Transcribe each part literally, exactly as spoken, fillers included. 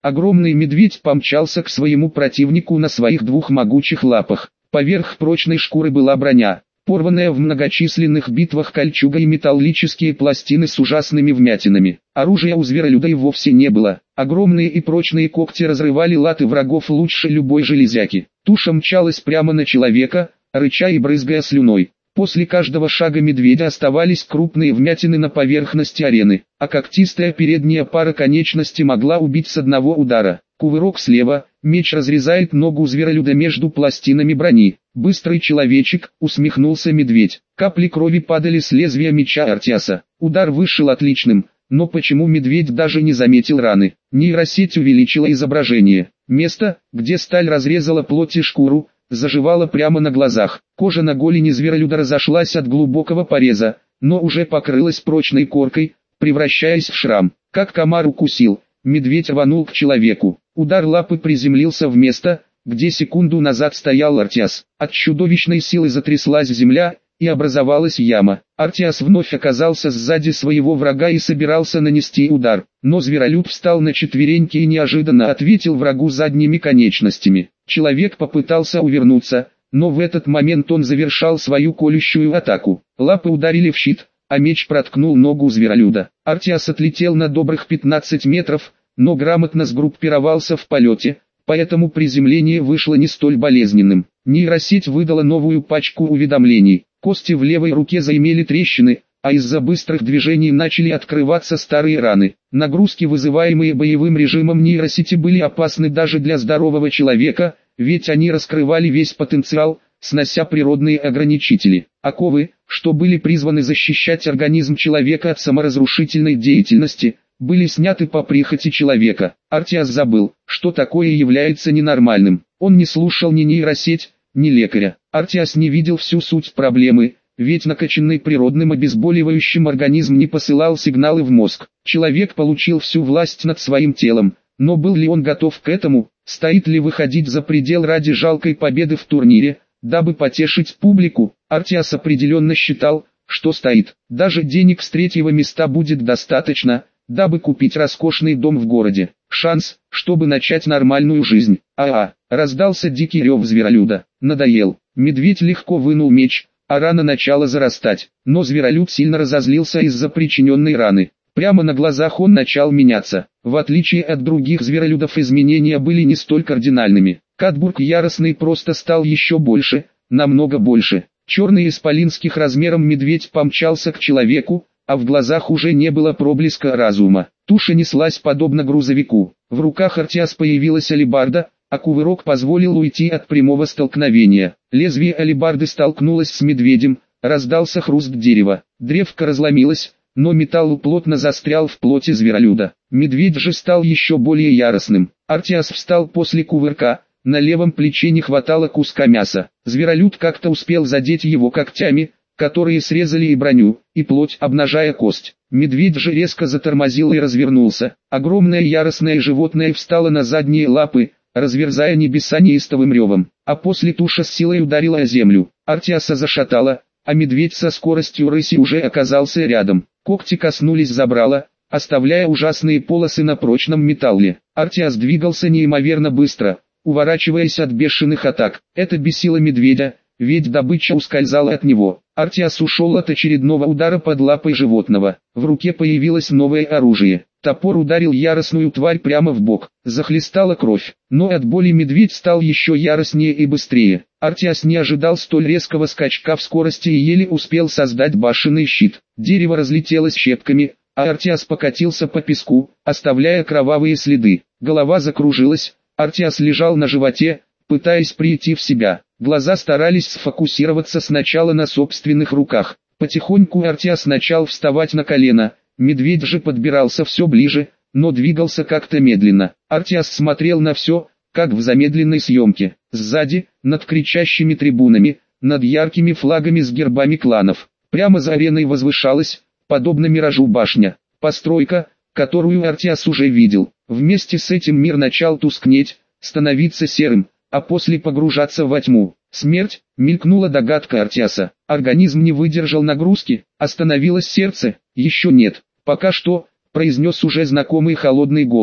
Огромный медведь помчался к своему противнику на своих двух могучих лапах. Поверх прочной шкуры была броня, порванная в многочисленных битвах кольчуга и металлические пластины с ужасными вмятинами. Оружия у зверолюда и вовсе не было. Огромные и прочные когти разрывали латы врагов лучше любой железяки. Туша мчалась прямо на человека, рыча и брызгая слюной. После каждого шага медведя оставались крупные вмятины на поверхности арены, а когтистая передняя пара конечностей могла убить с одного удара. Кувырок слева, меч разрезает ногу зверолюда между пластинами брони. «Быстрый человечек», — усмехнулся медведь. Капли крови падали с лезвия меча Артиаса. Удар вышел отличным, но почему медведь даже не заметил раны? Нейросеть увеличила изображение. Место, где сталь разрезала плоть и шкуру, заживала прямо на глазах. Кожа на голени зверолюда разошлась от глубокого пореза, но уже покрылась прочной коркой, превращаясь в шрам. Как комар укусил, медведь рванул к человеку. Удар лапы приземлился в место, где секунду назад стоял Артиас. От чудовищной силы затряслась земля, и образовалась яма. Артиас вновь оказался сзади своего врага и собирался нанести удар, но зверолюд встал на четвереньки и неожиданно ответил врагу задними конечностями. Человек попытался увернуться, но в этот момент он завершал свою колющую атаку. Лапы ударили в щит, а меч проткнул ногу зверолюда. Артиас отлетел на добрых пятнадцать метров, но грамотно сгруппировался в полете, поэтому приземление вышло не столь болезненным. Нейросеть выдала новую пачку уведомлений. Кости в левой руке заимели трещины, а из-за быстрых движений начали открываться старые раны. Нагрузки, вызываемые боевым режимом нейросети, были опасны даже для здорового человека, ведь они раскрывали весь потенциал, снося природные ограничители. Оковы, что были призваны защищать организм человека от саморазрушительной деятельности, были сняты по прихоти человека. Артиас забыл, что такое является ненормальным. Он не слушал ни нейросеть, ни лекаря. Артиас не видел всю суть проблемы, ведь накачанный природным обезболивающим организм не посылал сигналы в мозг. Человек получил всю власть над своим телом, но был ли он готов к этому? Стоит ли выходить за предел ради жалкой победы в турнире, дабы потешить публику? Артиас определенно считал, что стоит. Даже денег с третьего места будет достаточно, дабы купить роскошный дом в городе. Шанс, чтобы начать нормальную жизнь. А-а, раздался дикий рев зверолюда. Надоел. Медведь легко вынул меч, а рана начала зарастать. Но зверолюд сильно разозлился из-за причиненной раны. Прямо на глазах он начал меняться. В отличие от других зверолюдов, изменения были не столь кардинальными. Катбург яростный просто стал еще больше, намного больше. Черный исполинских размером медведь помчался к человеку, а в глазах уже не было проблеска разума. Туша неслась подобно грузовику. В руках Артиас появилась алебарда, а кувырок позволил уйти от прямого столкновения. Лезвие алебарды столкнулось с медведем, раздался хруст дерева. Древко разломилось, но металл плотно застрял в плоти зверолюда. Медведь же стал еще более яростным. Артиас встал после кувырка, на левом плече не хватало куска мяса. Зверолюд как-то успел задеть его когтями, которые срезали и броню, и плоть, обнажая кость. Медведь же резко затормозил и развернулся. Огромное яростное животное встало на задние лапы, разверзая небеса неистовым ревом, а после туша с силой ударила о землю. Артиаса зашатала, а медведь со скоростью рыси уже оказался рядом. Когти коснулись забрала, оставляя ужасные полосы на прочном металле. Артиас двигался неимоверно быстро, уворачиваясь от бешеных атак. Это бесило медведя, ведь добыча ускользала от него. Артиас ушел от очередного удара под лапой животного. В руке появилось новое оружие. Топор ударил яростную тварь прямо в бок. Захлестала кровь. Но от боли медведь стал еще яростнее и быстрее. Артиас не ожидал столь резкого скачка в скорости и еле успел создать башенный щит. Дерево разлетелось щепками, а Артиас покатился по песку, оставляя кровавые следы. Голова закружилась. Артиас лежал на животе, пытаясь прийти в себя. Глаза старались сфокусироваться сначала на собственных руках. Потихоньку Артиас начал вставать на колено, медведь же подбирался все ближе, но двигался как-то медленно. Артиас смотрел на все, как в замедленной съемке. Сзади, над кричащими трибунами, над яркими флагами с гербами кланов. Прямо за ареной возвышалась, подобно миражу, башня. Постройка, которую Артиас уже видел. Вместе с этим мир начал тускнеть, становиться серым, а после погружаться во тьму. Смерть, мелькнула догадка Артиаса. Организм не выдержал нагрузки, остановилось сердце, еще нет, пока что, произнес уже знакомый холодный голос.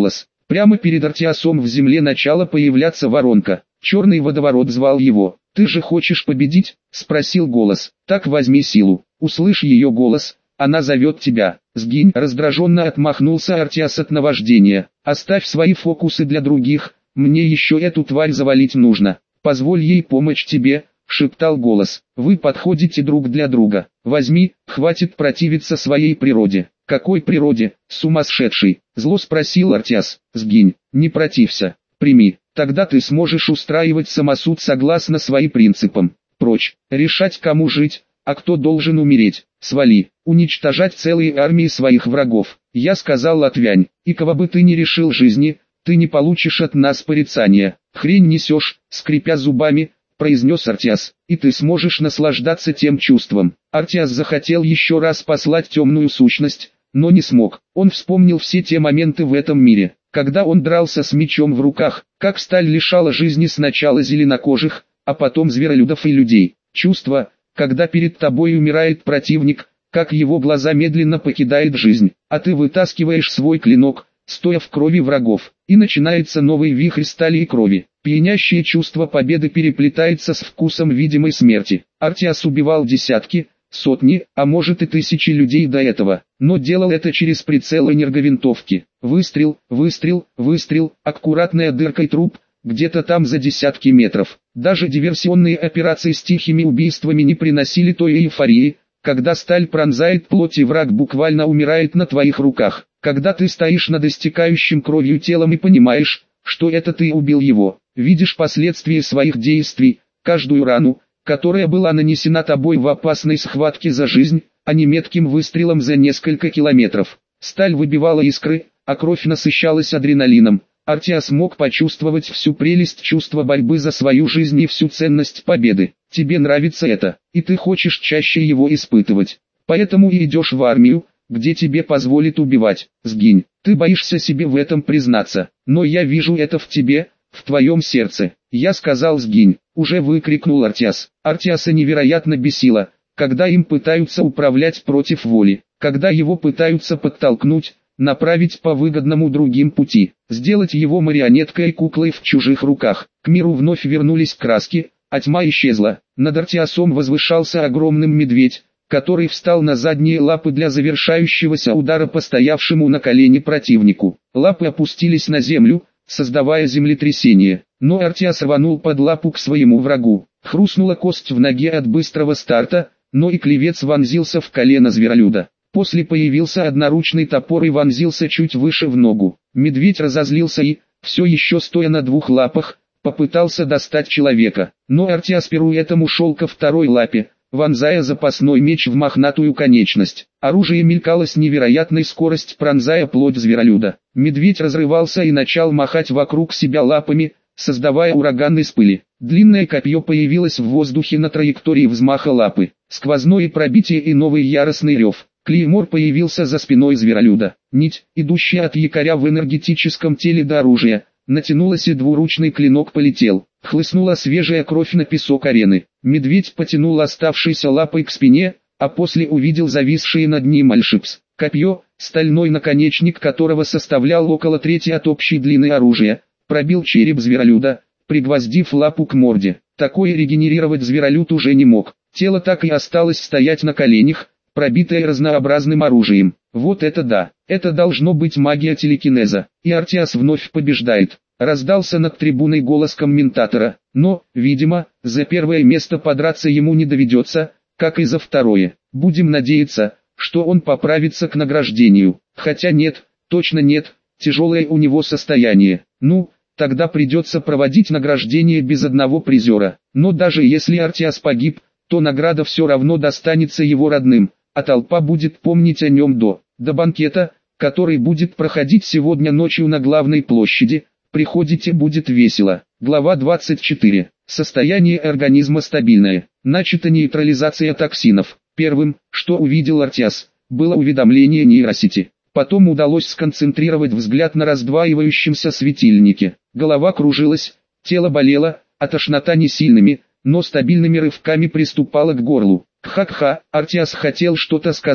Прямо перед Артиасом в земле начала появляться воронка. Черный водоворот звал его. «Ты же хочешь победить?» — спросил голос. «Так возьми силу». Услышь ее голос, она зовет тебя. «Сгинь!» — раздраженно отмахнулся Артиас от наваждения. «Оставь свои фокусы для других, мне еще эту тварь завалить нужно. Позволь ей помочь тебе», — шептал голос. «Вы подходите друг для друга. Возьми, хватит противиться своей природе». «Какой природе, сумасшедший?» — зло спросил Артиас. «Сгинь, не протився, прими, тогда ты сможешь устраивать самосуд согласно своим принципам. Прочь, решать кому жить, а кто должен умереть, свали, уничтожать целые армии своих врагов». Я сказал: «Отвянь, и кого бы ты ни решил жизни, ты не получишь от нас порицания». «Хрень несешь», — скрипя зубами, произнес Артиас, «и ты сможешь наслаждаться тем чувством». Артиас захотел еще раз послать темную сущность, но не смог. Он вспомнил все те моменты в этом мире, когда он дрался с мечом в руках, как сталь лишала жизни сначала зеленокожих, а потом зверолюдов и людей. Чувство, когда перед тобой умирает противник, как его глаза медленно покидает жизнь, а ты вытаскиваешь свой клинок, стоя в крови врагов, и начинается новый вихрь стали и крови. Пьянящее чувство победы переплетается с вкусом видимой смерти. Артиас убивал десятки, сотни, а может и тысячи людей до этого, но делал это через прицел энерговинтовки. Выстрел, выстрел, выстрел, аккуратная дырка и труп, где-то там за десятки метров. Даже диверсионные операции с тихими убийствами не приносили той эйфории, когда сталь пронзает плоть и враг буквально умирает на твоих руках. Когда ты стоишь над истекающим кровью телом и понимаешь, что это ты убил его, видишь последствия своих действий, каждую рану, которая была нанесена тобой в опасной схватке за жизнь, а не метким выстрелом за несколько километров. Сталь выбивала искры, а кровь насыщалась адреналином. Артиас мог почувствовать всю прелесть чувства борьбы за свою жизнь и всю ценность победы. Тебе нравится это, и ты хочешь чаще его испытывать. Поэтому и идешь в армию, где тебе позволят убивать. Сгинь, ты боишься себе в этом признаться, но я вижу это в тебе, в твоем сердце. Я сказал: «Сгинь», уже выкрикнул Артиас. Артиаса невероятно бесило, когда им пытаются управлять против воли, когда его пытаются подтолкнуть, направить по выгодному другим пути, сделать его марионеткой и куклой в чужих руках. К миру вновь вернулись краски, а тьма исчезла. Над Артиасом возвышался огромный медведь, который встал на задние лапы для завершающегося удара по стоявшему на колени противнику. Лапы опустились на землю, создавая землетрясение, но Артиас рванул под лапу к своему врагу. Хрустнула кость в ноге от быстрого старта, но и клевец вонзился в колено зверолюда. После появился одноручный топор и вонзился чуть выше в ногу. Медведь разозлился и, все еще стоя на двух лапах, попытался достать человека, но Артиас пируэтом ушел ко второй лапе, вонзая запасной меч в мохнатую конечность. Оружие мелькало с невероятной скоростью, пронзая плоть зверолюда. Медведь разрывался и начал махать вокруг себя лапами, создавая ураган из пыли. Длинное копье появилось в воздухе на траектории взмаха лапы. Сквозное пробитие и новый яростный рев. Клеймор появился за спиной зверолюда. Нить, идущая от якоря в энергетическом теле до оружия, натянулась, и двуручный клинок полетел. Хлыстнула свежая кровь на песок арены. Медведь потянул оставшейся лапой к спине, а после увидел зависшие над ним альшипс. Копье, стальной наконечник которого составлял около трети от общей длины оружия, пробил череп зверолюда, пригвоздив лапу к морде. Такое регенерировать зверолюд уже не мог. Тело так и осталось стоять на коленях, пробитое разнообразным оружием. Вот это да, это должно быть магия телекинеза. И Артиас вновь побеждает. Раздался над трибуной голос комментатора, но, видимо, за первое место подраться ему не доведется, как и за второе. Будем надеяться, что он поправится к награждению. Хотя нет, точно нет, тяжелое у него состояние. Ну, тогда придется проводить награждение без одного призера. Но даже если Артиас погиб, то награда все равно достанется его родным, а толпа будет помнить о нем до, до банкета, который будет проходить сегодня ночью на главной площади. Приходите, будет весело. Глава двадцать четыре. Состояние организма стабильное. Начата нейтрализация токсинов. Первым, что увидел Артиас, было уведомление нейросети. Потом удалось сконцентрировать взгляд на раздваивающемся светильнике. Голова кружилась, тело болело, а тошнота не сильными, но стабильными рывками приступала к горлу. Ха-ха, Артиас хотел что-то сказать,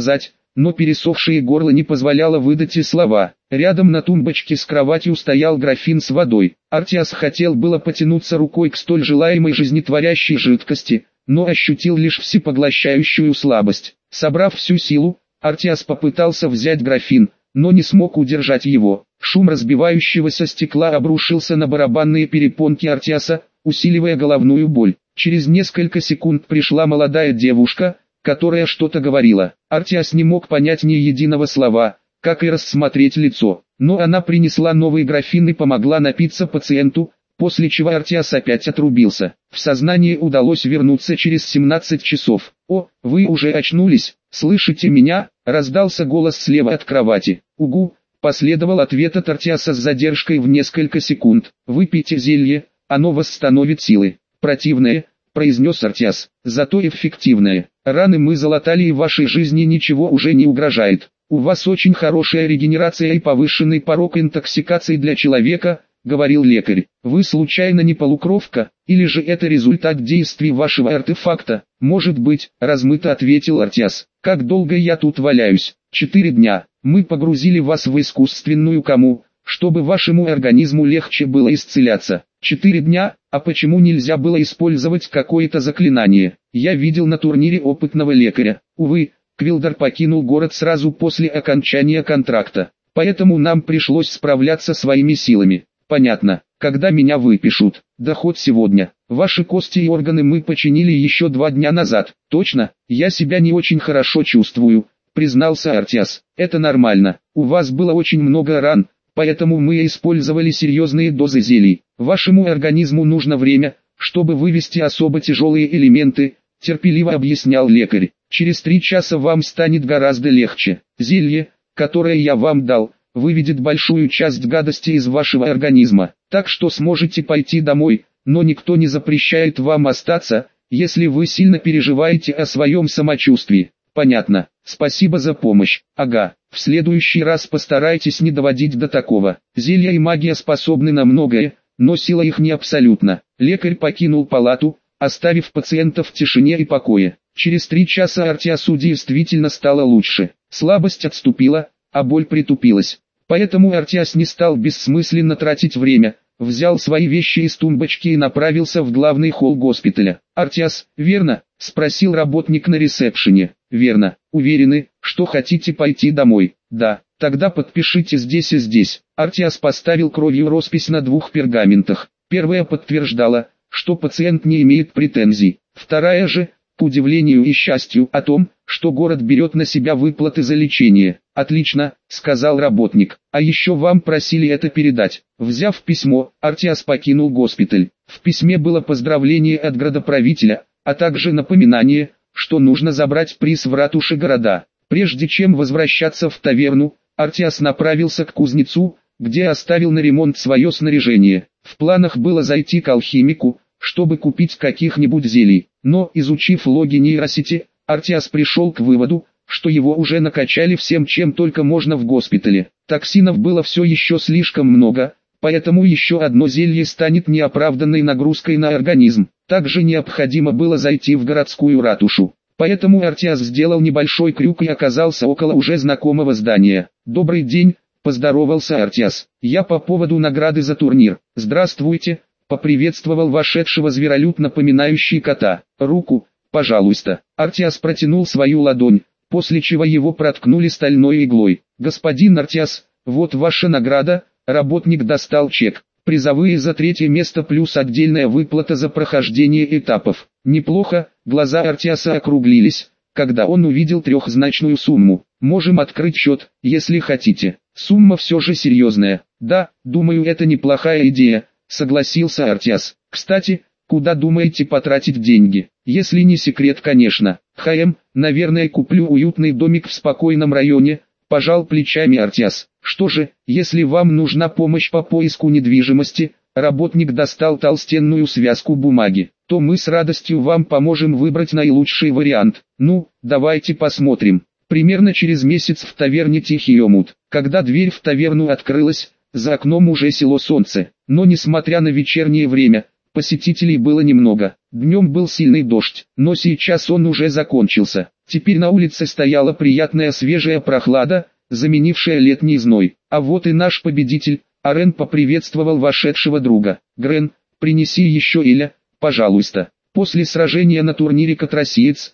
но пересохшее горло не позволяло выдать и слова. Рядом на тумбочке с кроватью стоял графин с водой. Артиас хотел было потянуться рукой к столь желаемой жизнетворящей жидкости, но ощутил лишь всепоглощающую слабость. Собрав всю силу, Артиас попытался взять графин, но не смог удержать его. Шум разбивающегося стекла обрушился на барабанные перепонки Артиаса, усиливая головную боль. Через несколько секунд пришла молодая девушка, которая что-то говорила. Артиас не мог понять ни единого слова, как и рассмотреть лицо. Но она принесла новый графин и помогла напиться пациенту, после чего Артиас опять отрубился. В сознание удалось вернуться через семнадцать часов. «О, вы уже очнулись, слышите меня?» — раздался голос слева от кровати. «Угу», — последовал ответ от Артиаса с задержкой в несколько секунд. «Выпейте зелье, оно восстановит силы». «Противное», — произнес Артиас, — «зато эффективное. Раны мы залатали и вашей жизни ничего уже не угрожает. У вас очень хорошая регенерация и повышенный порог интоксикации для человека», — говорил лекарь. «Вы случайно не полукровка, или же это результат действий вашего артефакта?» «Может быть», — размыто ответил Артиас. «Как долго я тут валяюсь?» «Четыре дня. Мы погрузили вас в искусственную кому, чтобы вашему организму легче было исцеляться». «Четыре дня? А почему нельзя было использовать какое-то заклинание? Я видел на турнире опытного лекаря. Увы, Квилдер покинул город сразу после окончания контракта, поэтому нам пришлось справляться своими силами». «Понятно. Когда меня выпишут?» «Да хоть сегодня. Ваши кости и органы мы починили еще два дня назад». «Точно? Я себя не очень хорошо чувствую», — признался Артиас. «Это нормально. У вас было очень много ран, поэтому мы использовали серьезные дозы зелий. Вашему организму нужно время, чтобы вывести особо тяжелые элементы», — терпеливо объяснял лекарь. «Через три часа вам станет гораздо легче. Зелье, которое я вам дал, выведет большую часть гадости из вашего организма, так что сможете пойти домой, но никто не запрещает вам остаться, если вы сильно переживаете о своем самочувствии». «Понятно. Спасибо за помощь. Ага. В следующий раз постарайтесь не доводить до такого. Зелья и магия способны на многое, но сила их не абсолютна». Лекарь покинул палату, оставив пациента в тишине и покое. Через три часа Артиасу действительно стало лучше. Слабость отступила, а боль притупилась. Поэтому Артиас не стал бессмысленно тратить время, взял свои вещи из тумбочки и направился в главный холл госпиталя. «Артиас, верно?» — спросил работник на ресепшене. «Верно. Уверены, что хотите пойти домой?» «Да. Тогда подпишите здесь и здесь». Артиас поставил кровью роспись на двух пергаментах. Первая подтверждала, что пациент не имеет претензий. Вторая же, к удивлению и счастью, о том, что город берет на себя выплаты за лечение. «Отлично», — сказал работник. «А еще вам просили это передать». Взяв письмо, Артиас покинул госпиталь. В письме было поздравление от градоправителя, а также напоминание, что нужно забрать приз в ратуше города. Прежде чем возвращаться в таверну, Артиас направился к кузнецу, где оставил на ремонт свое снаряжение. В планах было зайти к алхимику, чтобы купить каких-нибудь зелий, но, изучив логи нейросети, Артиас пришел к выводу, что его уже накачали всем, чем только можно в госпитале. Токсинов было все еще слишком много, поэтому еще одно зелье станет неоправданной нагрузкой на организм. Также необходимо было зайти в городскую ратушу. Поэтому Артиас сделал небольшой крюк и оказался около уже знакомого здания. «Добрый день», — поздоровался Артиас. «Я по поводу награды за турнир». «Здравствуйте», — поприветствовал вошедшего зверолюд, напоминающий кота. «Руку, пожалуйста». Артиас протянул свою ладонь, после чего его проткнули стальной иглой. «Господин Артиас, вот ваша награда». Работник достал чек. «Призовые за третье место плюс отдельная выплата за прохождение этапов». «Неплохо», глаза Артиаса округлились, когда он увидел трехзначную сумму. «Можем открыть счет, если хотите». Сумма все же серьезная. «Да, думаю, это неплохая идея», согласился Артиас. «Кстати, куда думаете потратить деньги? Если не секрет, конечно». «Хм, наверное, куплю уютный домик в спокойном районе», пожал плечами Артиас. «Что же, если вам нужна помощь по поиску недвижимости», работник достал толстенную связку бумаги, «то мы с радостью вам поможем выбрать наилучший вариант. Ну, давайте посмотрим». Примерно через месяц в таверне «Тихий омут». Когда дверь в таверну открылась, за окном уже село солнце, но несмотря на вечернее время, посетителей было немного. Днем был сильный дождь, но сейчас он уже закончился. Теперь на улице стояла приятная свежая прохлада, заменившая летний зной. А вот и наш победитель. Арен поприветствовал вошедшего друга. Грен, принеси еще Эля, пожалуйста. После сражения на турнире Катросиец,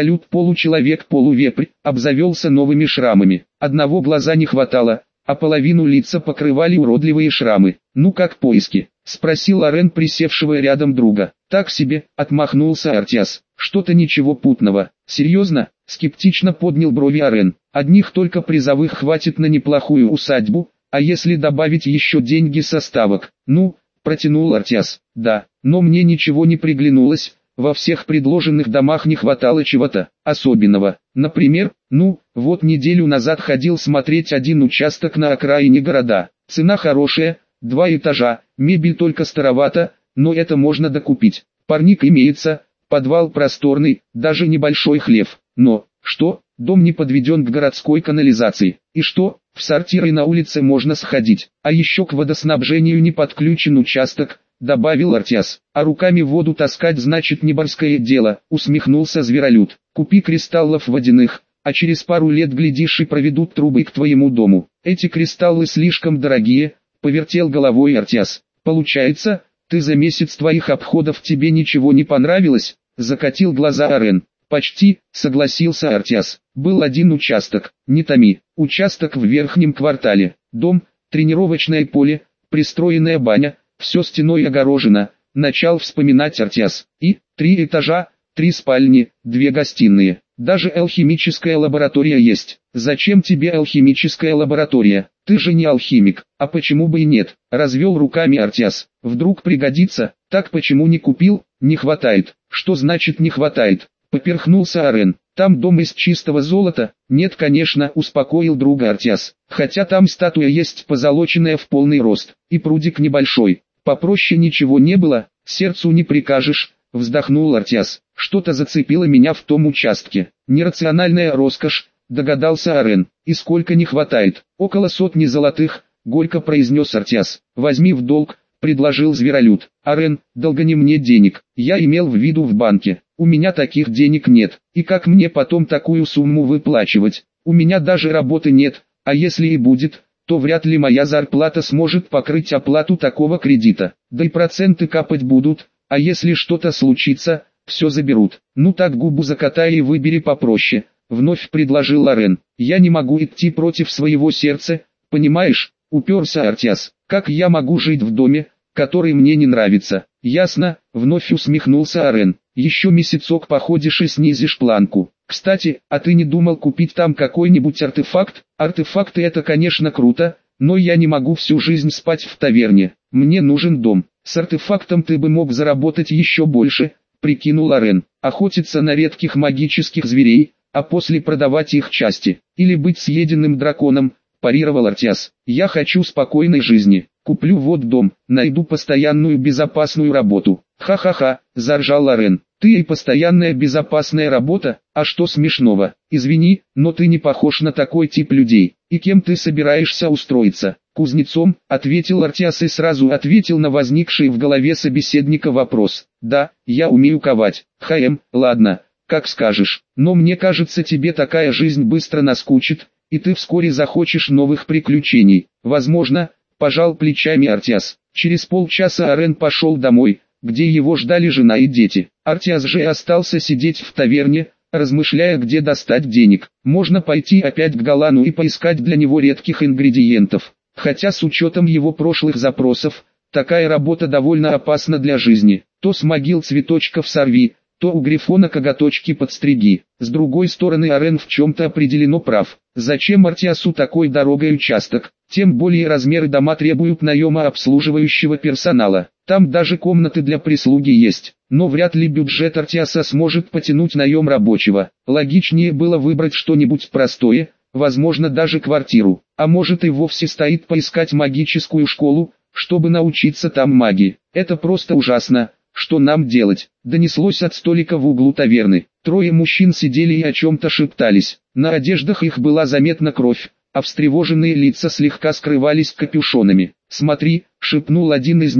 зверолюд-получеловек-полувепрь, обзавелся новыми шрамами. Одного глаза не хватало, а половину лица покрывали уродливые шрамы. «Ну как поиски?» — спросил Арен присевшего рядом друга. «Так себе», — отмахнулся Артиас. «Что-то ничего путного». «Серьезно?» — скептично поднял брови Арен. «Одних только призовых хватит на неплохую усадьбу, а если добавить еще деньги со ставок?» «Ну», — протянул Артиас. «Да, но мне ничего не приглянулось». Во всех предложенных домах не хватало чего-то особенного. Например, ну, вот неделю назад ходил смотреть один участок на окраине города. Цена хорошая, два этажа, мебель только старовата, но это можно докупить. Парник имеется, подвал просторный, даже небольшой хлев. Но, что, дом не подведен к городской канализации. И что, в сортиры на улице можно сходить. А еще к водоснабжению не подключен участок, добавил Артиас. А руками воду таскать значит не барское дело, усмехнулся зверолюд. Купи кристаллов водяных, а через пару лет глядишь и проведут трубы к твоему дому. Эти кристаллы слишком дорогие, повертел головой Артиас. Получается, ты за месяц твоих обходов тебе ничего не понравилось? Закатил глаза Арен. Почти, согласился Артиас. Был один участок, не томи. Участок в верхнем квартале. Дом, тренировочное поле, пристроенная баня. Все стеной огорожено, начал вспоминать Артиас. И, три этажа, три спальни, две гостиные. Даже алхимическая лаборатория есть. Зачем тебе алхимическая лаборатория? Ты же не алхимик. А почему бы и нет? Развел руками Артиас. Вдруг пригодится. Так почему не купил? Не хватает. Что значит не хватает? Поперхнулся Арен. Там дом из чистого золота? Нет, конечно, успокоил друга Артиас. Хотя там статуя есть позолоченная в полный рост. И прудик небольшой. Попроще ничего не было, сердцу не прикажешь, вздохнул Артиас. Что-то зацепило меня в том участке. Нерациональная роскошь, догадался Арен. И сколько не хватает? Около сотни золотых, горько произнес Артиас. Возьми в долг, предложил зверолюд. Арен, долгани мне денег, я имел в виду в банке. У меня таких денег нет, и как мне потом такую сумму выплачивать? У меня даже работы нет, а если и будет, то вряд ли моя зарплата сможет покрыть оплату такого кредита. Да и проценты капать будут, а если что-то случится, все заберут. Ну так губу закатай и выбери попроще, вновь предложил Арен. Я не могу идти против своего сердца, понимаешь, уперся Артиас. Как я могу жить в доме, который мне не нравится? Ясно, вновь усмехнулся Арен. Еще месяцок походишь и снизишь планку. Кстати, а ты не думал купить там какой-нибудь артефакт? Артефакты это, конечно, круто, но я не могу всю жизнь спать в таверне. Мне нужен дом. С артефактом ты бы мог заработать еще больше, прикинул Арен. Охотиться на редких магических зверей, а после продавать их части. Или быть съеденным драконом, парировал Артиас. Я хочу спокойной жизни. Куплю вот дом, найду постоянную безопасную работу. Ха-ха-ха, заржал Арен. Ты и постоянная безопасная работа, а что смешного? Извини, но ты не похож на такой тип людей. И кем ты собираешься устроиться? Кузнецом, ответил Артиас и сразу ответил на возникший в голове собеседника вопрос. Да, я умею ковать. Хм, ладно, как скажешь. Но мне кажется, тебе такая жизнь быстро наскучит, и ты вскоре захочешь новых приключений. Возможно, пожал плечами Артиас. Через полчаса Арен пошел домой, где его ждали жена и дети. Артиас же остался сидеть в таверне, размышляя, где достать денег. Можно пойти опять к Галану и поискать для него редких ингредиентов. Хотя с учетом его прошлых запросов, такая работа довольно опасна для жизни. То с могил цветочков сорви, то у Грифона коготочки подстриги. С другой стороны, Арен в чем-то определенно прав. Зачем Артиасу такой дорогой участок? Тем более размеры дома требуют наема обслуживающего персонала. Там даже комнаты для прислуги есть. Но вряд ли бюджет Артиаса сможет потянуть наем рабочего. Логичнее было выбрать что-нибудь простое, возможно даже квартиру. А может и вовсе стоит поискать магическую школу, чтобы научиться там магии. Это просто ужасно. Что нам делать? Донеслось от столика в углу таверны. Трое мужчин сидели и о чем-то шептались. На одеждах их была заметна кровь, а встревоженные лица слегка скрывались капюшонами. «Смотри», — шепнул один из них,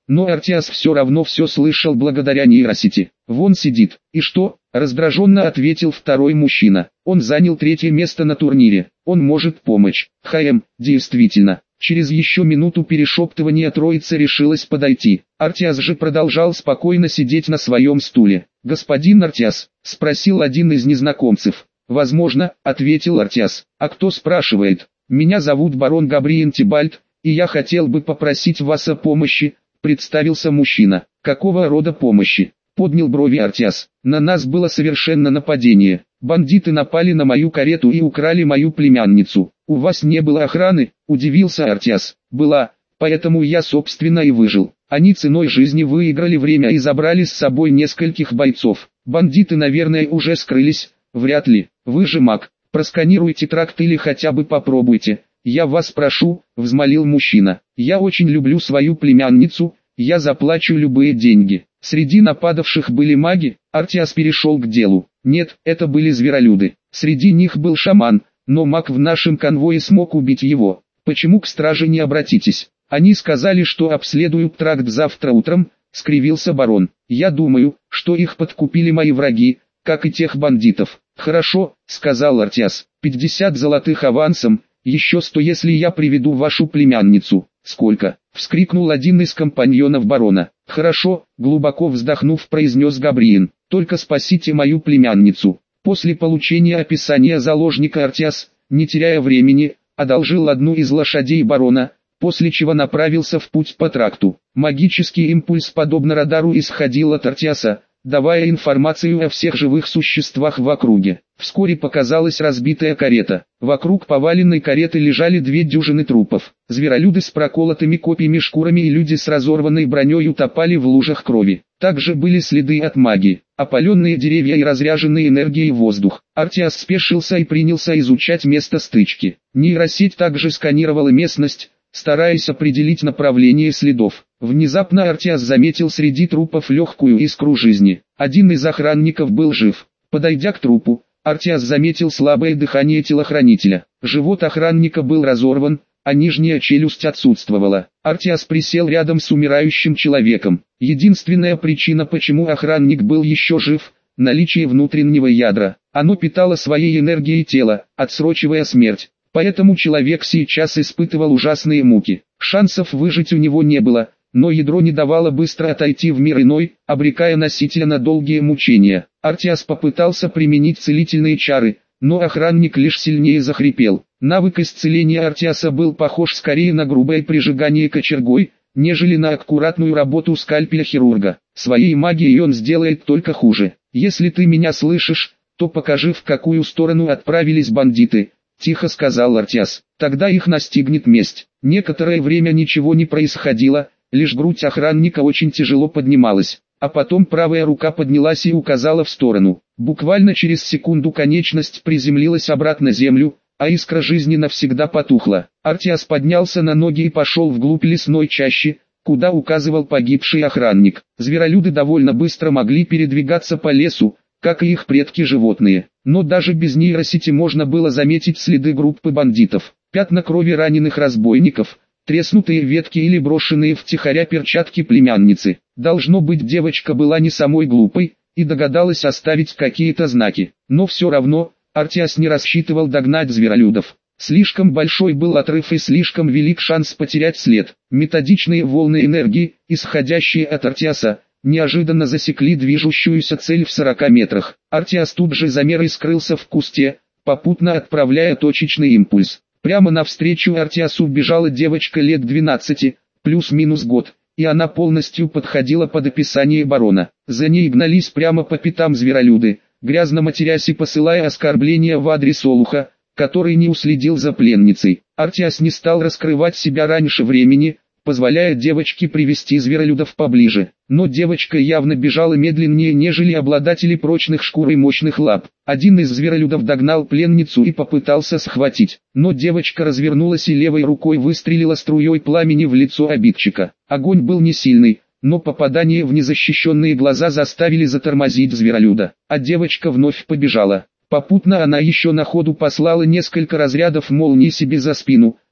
но Артиас все равно все слышал благодаря нейросети. «Вон сидит». «И что?» – раздраженно ответил второй мужчина. «Он занял третье место на турнире. Он может помочь». «Хм, действительно». Через еще минуту перешептывания троица решилась подойти. Артиас же продолжал спокойно сидеть на своем стуле. «Господин Артиас?» – спросил один из незнакомцев. «Возможно», – ответил Артиас. «А кто спрашивает?» «Меня зовут барон Габриен Тибальд, и я хотел бы попросить вас о помощи», – представился мужчина. «Какого рода помощи?» – поднял брови Артиас. «На нас было совершенно нападение. Бандиты напали на мою карету и украли мою племянницу. У вас не было охраны?» – удивился Артиас. «Была, поэтому я собственно и выжил. Они ценой жизни выиграли время и забрали с собой нескольких бойцов. Бандиты, наверное, уже скрылись». «Вряд ли. Вы же маг. Просканируйте тракт или хотя бы попробуйте. Я вас прошу», – взмолил мужчина. «Я очень люблю свою племянницу, я заплачу любые деньги». Среди нападавших были маги. Артиас перешел к делу. «Нет, это были зверолюды. Среди них был шаман, но маг в нашем конвое смог убить его. Почему к страже не обратитесь? Они сказали, что обследуют тракт завтра утром», – скривился барон. «Я думаю, что их подкупили мои враги, как и тех бандитов». «Хорошо», — сказал Артиас, — «пятьдесят золотых авансом, еще сто, если я приведу вашу племянницу». «Сколько?» — вскрикнул один из компаньонов барона. «Хорошо», — глубоко вздохнув, произнес Габриен, — «только спасите мою племянницу». После получения описания заложника Артиас, не теряя времени, одолжил одну из лошадей барона, после чего направился в путь по тракту. Магический импульс, подобно радару, исходил от Артиаса, давая информацию о всех живых существах в округе. Вскоре показалась разбитая карета. Вокруг поваленной кареты лежали две дюжины трупов. Зверолюды с проколотыми копьями, шкурами и люди с разорванной броней утопали в лужах крови. Также были следы от магии, опаленные деревья и разряженный энергией воздух. Артиас спешился и принялся изучать место стычки. Нейросеть также сканировала местность, стараясь определить направление следов. Внезапно Артиас заметил среди трупов легкую искру жизни. Один из охранников был жив. Подойдя к трупу, Артиас заметил слабое дыхание телохранителя. Живот охранника был разорван, а нижняя челюсть отсутствовала. Артиас присел рядом с умирающим человеком. Единственная причина, почему охранник был еще жив – наличие внутреннего ядра. Оно питало своей энергией тело, отсрочивая смерть. Поэтому человек сейчас испытывал ужасные муки. Шансов выжить у него не было, но ядро не давало быстро отойти в мир иной, обрекая носителя на долгие мучения. Артиас попытался применить целительные чары, но охранник лишь сильнее захрипел. Навык исцеления Артиаса был похож скорее на грубое прижигание кочергой, нежели на аккуратную работу скальпеля хирурга. Своей магией он сделает только хуже. «Если ты меня слышишь, то покажи, в какую сторону отправились бандиты», — тихо сказал Артиас. «Тогда их настигнет месть». Некоторое время ничего не происходило, лишь грудь охранника очень тяжело поднималась, а потом правая рука поднялась и указала в сторону. Буквально через секунду конечность приземлилась обратно на землю, а искра жизни навсегда потухла. Артиас поднялся на ноги и пошел вглубь лесной чащи, куда указывал погибший охранник. Зверолюды довольно быстро могли передвигаться по лесу, как и их предки-животные, но даже без нейросети можно было заметить следы группы бандитов. Пятна крови раненых разбойников, треснутые ветки или брошенные втихаря перчатки племянницы. Должно быть, девочка была не самой глупой и догадалась оставить какие-то знаки. Но все равно, Артиас не рассчитывал догнать зверолюдов. Слишком большой был отрыв и слишком велик шанс потерять след. Методичные волны энергии, исходящие от Артиаса, неожиданно засекли движущуюся цель в сорока метрах. Артиас тут же замер и скрылся в кусте, попутно отправляя точечный импульс. Прямо навстречу Артиасу бежала девочка лет двенадцати, плюс-минус год, и она полностью подходила под описание барона. За ней гнались прямо по пятам зверолюды, грязно матерясь и посылая оскорбления в адрес олуха, который не уследил за пленницей. Артиас не стал раскрывать себя раньше времени, позволяя девочке привести зверолюдов поближе. Но девочка явно бежала медленнее, нежели обладатели прочных шкур и мощных лап. Один из зверолюдов догнал пленницу и попытался схватить, но девочка развернулась и левой рукой выстрелила струей пламени в лицо обидчика. Огонь был не сильный, но попадание в незащищенные глаза заставили затормозить зверолюда, а девочка вновь побежала. Попутно она еще на ходу послала несколько разрядов молнии себе за спину,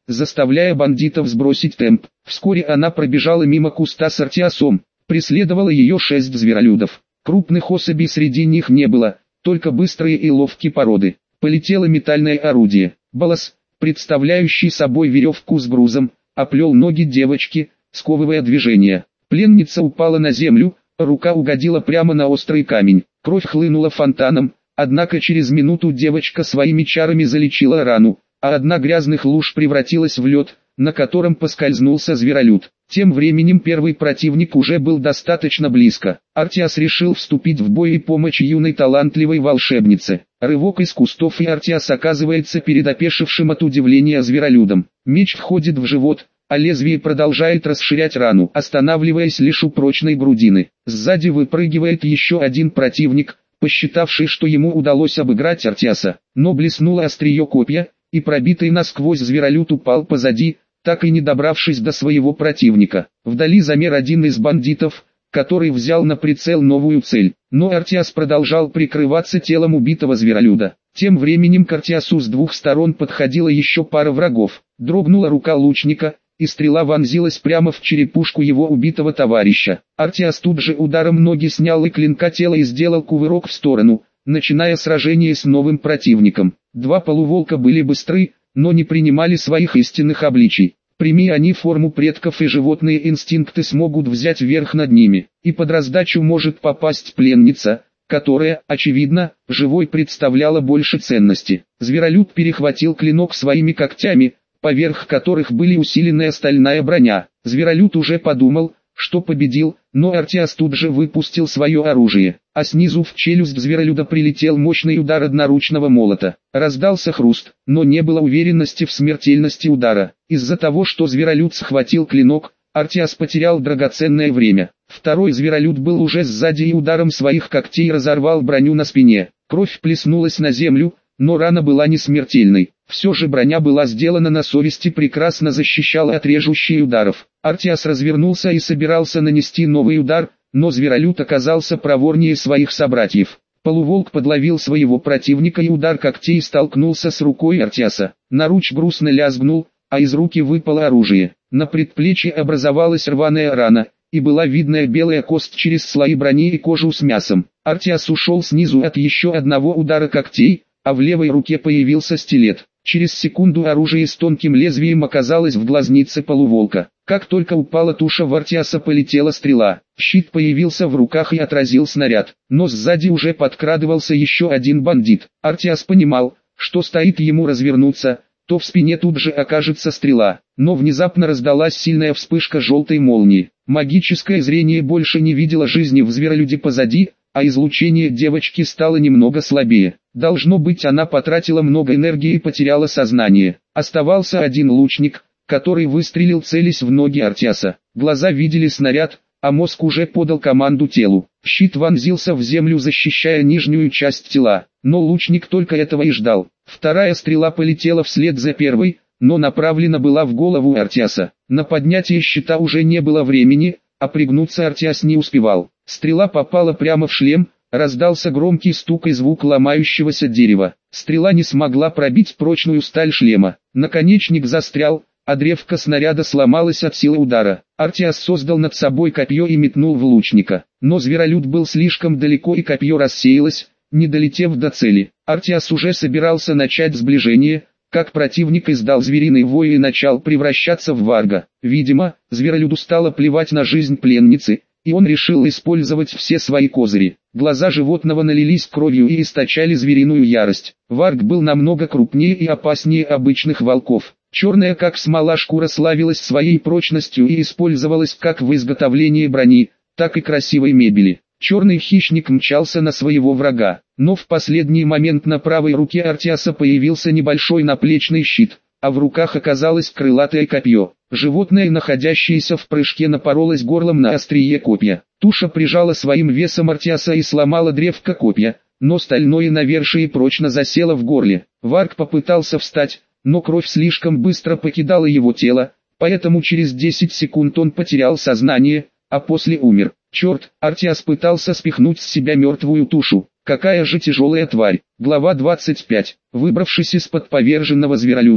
заставляя бандитов сбросить темп. Вскоре она пробежала мимо куста с Артиасом, преследовало ее шесть зверолюдов. Крупных особей среди них не было, только быстрые и ловкие породы. Полетело метательное орудие. Балас, представляющий собой веревку с грузом, оплел ноги девочки, сковывая движение. Пленница упала на землю, рука угодила прямо на острый камень. Кровь хлынула фонтаном, однако через минуту девочка своими чарами залечила рану, а одна грязных луж превратилась в лед, на котором поскользнулся зверолюд. Тем временем первый противник уже был достаточно близко. Артиас решил вступить в бой и помочь юной талантливой волшебнице. Рывок из кустов, и Артиас оказывается перед опешившим от удивления зверолюдом. Меч входит в живот, а лезвие продолжает расширять рану, останавливаясь лишь у прочной грудины. Сзади выпрыгивает еще один противник, посчитавший, что ему удалось обыграть Артиаса, но блеснуло острие копья, и пробитый насквозь зверолюд упал позади, так и не добравшись до своего противника. Вдали замер один из бандитов, который взял на прицел новую цель, но Артиас продолжал прикрываться телом убитого зверолюда. Тем временем к Артиасу с двух сторон подходила еще пара врагов. Дрогнула рука лучника, и стрела вонзилась прямо в черепушку его убитого товарища. Артиас тут же ударом ноги снял и клинка тела и сделал кувырок в сторону, начиная сражение с новым противником. Два полуволка были быстры, но не принимали своих истинных обличий. Прими они форму предков, и животные инстинкты смогут взять верх над ними, и под раздачу может попасть пленница, которая, очевидно, живой представляла больше ценности. Зверолюд перехватил клинок своими когтями, поверх которых были усиленная стальная броня. Зверолюд уже подумал, что победил, но Артиас тут же выпустил свое оружие, а снизу в челюсть зверолюда прилетел мощный удар одноручного молота. Раздался хруст, но не было уверенности в смертельности удара. Из-за того, что зверолюд схватил клинок, Артиас потерял драгоценное время. Второй зверолюд был уже сзади и ударом своих когтей разорвал броню на спине. Кровь плеснулась на землю, но рана была не смертельной. Все же броня была сделана на совесть и прекрасно защищала от режущих ударов. Артиас развернулся и собирался нанести новый удар, но зверолюд оказался проворнее своих собратьев. Полуволк подловил своего противника, и удар когтей столкнулся с рукой Артиаса. Наруч грустно лязгнул, а из руки выпало оружие. На предплечье образовалась рваная рана, и была видная белая кость через слои брони и кожу с мясом. Артиас ушел снизу от еще одного удара когтей, а в левой руке появился стилет. Через секунду оружие с тонким лезвием оказалось в глазнице полуволка. Как только упала туша, в Артиаса полетела стрела. Щит появился в руках и отразил снаряд, но сзади уже подкрадывался еще один бандит. Артиас понимал, что стоит ему развернуться, то в спине тут же окажется стрела. Но внезапно раздалась сильная вспышка желтой молнии. Магическое зрение больше не видело жизни в зверолюде позади, а излучение девочки стало немного слабее. Должно быть, она потратила много энергии и потеряла сознание. Оставался один лучник, который выстрелил, целясь в ноги Артиаса. Глаза видели снаряд, а мозг уже подал команду телу. Щит вонзился в землю, защищая нижнюю часть тела, но лучник только этого и ждал. Вторая стрела полетела вслед за первой, но направлена была в голову Артиаса. На поднятие щита уже не было времени, а пригнуться Артиас не успевал. Стрела попала прямо в шлем, раздался громкий стук и звук ломающегося дерева. Стрела не смогла пробить прочную сталь шлема. Наконечник застрял, а древко снаряда сломалось от силы удара. Артиас создал над собой копье и метнул в лучника. Но зверолюд был слишком далеко, и копье рассеялось, не долетев до цели. Артиас уже собирался начать сближение, как противник издал звериный вой и начал превращаться в варга. Видимо, зверолюду стало плевать на жизнь пленницы, и он решил использовать все свои козыри. Глаза животного налились кровью и источали звериную ярость. Варг был намного крупнее и опаснее обычных волков. Черная как смола шкура славилась своей прочностью и использовалась как в изготовлении брони, так и красивой мебели. Черный хищник мчался на своего врага, но в последний момент на правой руке Артиаса появился небольшой наплечный щит, а в руках оказалось крылатое копье. Животное, находящееся в прыжке, напоролось горлом на острие копья. Туша прижала своим весом Артиаса и сломала древко копья, но стальное навершие прочно засело в горле. Варг попытался встать, но кровь слишком быстро покидала его тело, поэтому через десять секунд он потерял сознание, а после умер. Черт, Артиас пытался спихнуть с себя мертвую тушу. Какая же тяжелая тварь. Глава двадцать пять. Выбравшись из-под поверженного зверолюда,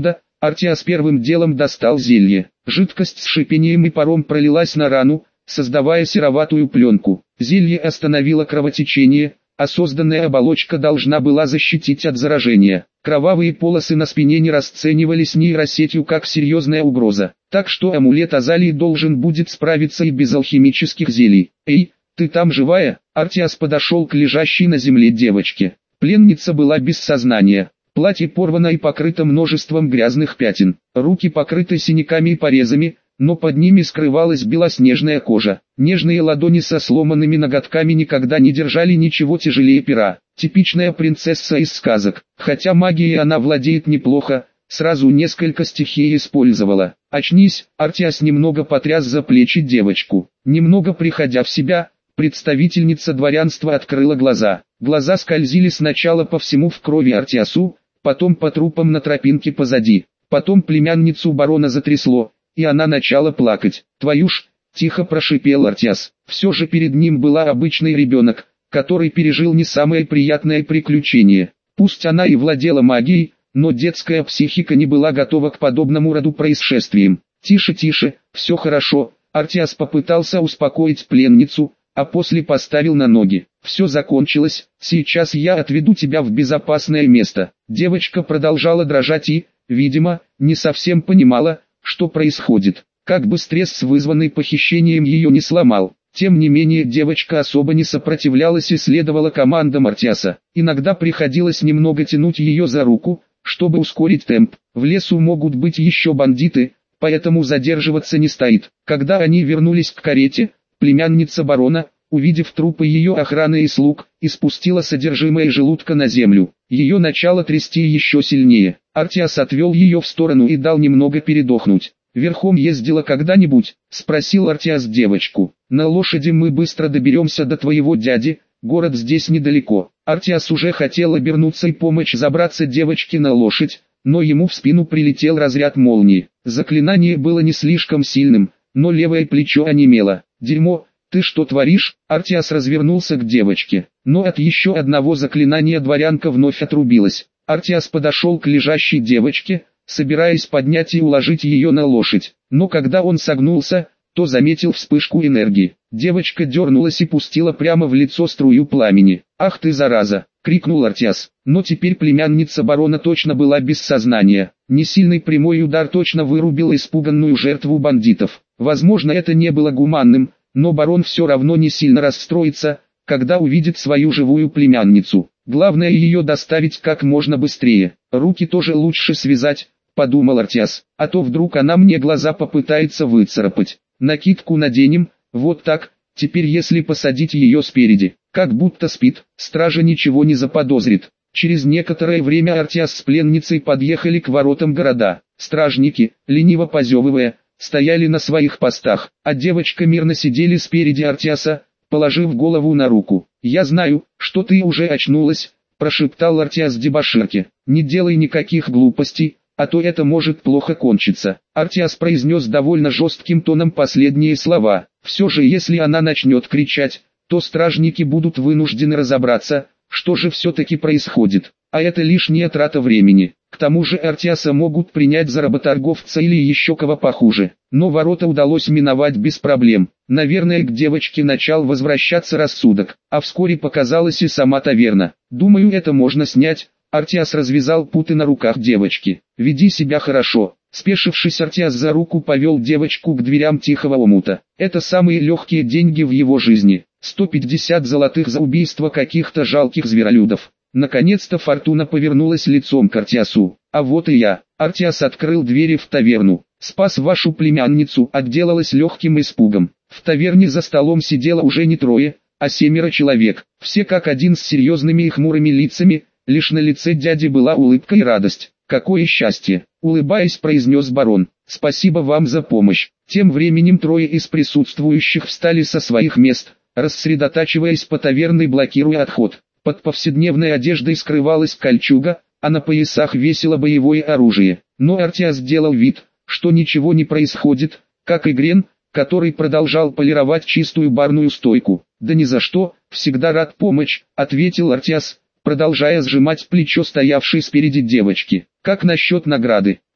Артиас первым делом достал зелье. Жидкость с шипением и паром пролилась на рану, создавая сероватую пленку. Зелье остановило кровотечение, а созданная оболочка должна была защитить от заражения. Кровавые полосы на спине не расценивались нейросетью как серьезная угроза, так что амулет Азалии должен будет справиться и без алхимических зелий. «Эй, ты там живая?» Артиас подошел к лежащей на земле девочке. Пленница была без сознания. Платье порвано и покрыто множеством грязных пятен. Руки покрыты синяками и порезами, но под ними скрывалась белоснежная кожа. Нежные ладони со сломанными ноготками никогда не держали ничего тяжелее пера. Типичная принцесса из сказок. Хотя магией она владеет неплохо, сразу несколько стихий использовала. «Очнись!» Артиас немного потряс за плечи девочку. Немного приходя в себя, представительница дворянства открыла глаза. Глаза скользили сначала по всему в крови Артиасу, потом по трупам на тропинке позади. Потом племянницу барона затрясло, и она начала плакать. «Твою ж!» – тихо прошипел Артиас. Все же перед ним была обычный ребенок, который пережил не самое приятное приключение. Пусть она и владела магией, но детская психика не была готова к подобному роду происшествиям. «Тише, тише, все хорошо», – Артиас попытался успокоить пленницу, а после поставил на ноги. «Все закончилось, сейчас я отведу тебя в безопасное место». Девочка продолжала дрожать и, видимо, не совсем понимала, что происходит. Как бы стресс, вызванный похищением, ее не сломал. Тем не менее девочка особо не сопротивлялась и следовала командам Артиаса. Иногда приходилось немного тянуть ее за руку, чтобы ускорить темп. В лесу могут быть еще бандиты, поэтому задерживаться не стоит. Когда они вернулись к карете, племянница барона, увидев трупы ее охраны и слуг, испустила содержимое желудка на землю. Ее начало трясти еще сильнее. Артиас отвел ее в сторону и дал немного передохнуть. «Верхом ездила когда-нибудь?» – спросил Артиас девочку. «На лошади мы быстро доберемся до твоего дяди, город здесь недалеко». Артиас уже хотел обернуться и помочь забраться девочке на лошадь, но ему в спину прилетел разряд молнии. Заклинание было не слишком сильным, но левое плечо онемело. «Дерьмо, ты что творишь?» Артиас развернулся к девочке, но от еще одного заклинания дворянка вновь отрубилась. Артиас подошел к лежащей девочке, собираясь поднять и уложить ее на лошадь, но когда он согнулся, то заметил вспышку энергии. Девочка дернулась и пустила прямо в лицо струю пламени. «Ах ты зараза!» — крикнул Артиас. Но теперь племянница барона точно была без сознания. Несильный прямой удар точно вырубил испуганную жертву бандитов. Возможно, это не было гуманным, но барон все равно не сильно расстроится, когда увидит свою живую племянницу. Главное ее доставить как можно быстрее. Руки тоже лучше связать, подумал Артиас, а то вдруг она мне глаза попытается выцарапать. Накидку наденем, вот так, теперь если посадить ее спереди, как будто спит, стража ничего не заподозрит. Через некоторое время Артиас с пленницей подъехали к воротам города. Стражники, лениво позевывая, стояли на своих постах, а девочка мирно сидели спереди Артиаса, положив голову на руку. «Я знаю, что ты уже очнулась», – прошептал Артиас дебоширке. «Не делай никаких глупостей, а то это может плохо кончиться». Артиас произнес довольно жестким тоном последние слова. Все же если она начнет кричать, то стражники будут вынуждены разобраться, что же все-таки происходит. А это лишняя трата времени. К тому же Артиаса могут принять за работорговца или еще кого похуже. Но ворота удалось миновать без проблем. Наверное, к девочке начал возвращаться рассудок, а вскоре показалась и сама таверна. «Думаю, это можно снять». Артиас развязал путы на руках девочки. «Веди себя хорошо». Спешившись, Артиас за руку повел девочку к дверям тихого омута. Это самые легкие деньги в его жизни. сто пятьдесят золотых за убийство каких-то жалких зверолюдов. Наконец-то фортуна повернулась лицом к Артиасу. «А вот и я». Артиас открыл двери в таверну. «Спас вашу племянницу», отделалась легким испугом. В таверне за столом сидело уже не трое, а семеро человек. Все как один с серьезными и хмурыми лицами, лишь на лице дяди была улыбка и радость. «Какое счастье!» — улыбаясь, произнес барон. «Спасибо вам за помощь». Тем временем трое из присутствующих встали со своих мест, рассредотачиваясь по таверне, блокируя отход. Под повседневной одеждой скрывалась кольчуга, а на поясах висело боевое оружие. Но Артиас делал вид, что ничего не происходит, как и Грен, который продолжал полировать чистую барную стойку. «Да ни за что, всегда рад помочь», — ответил Артиас, продолжая сжимать плечо стоявшей спереди девочки. «Как насчет награды?» «Ох,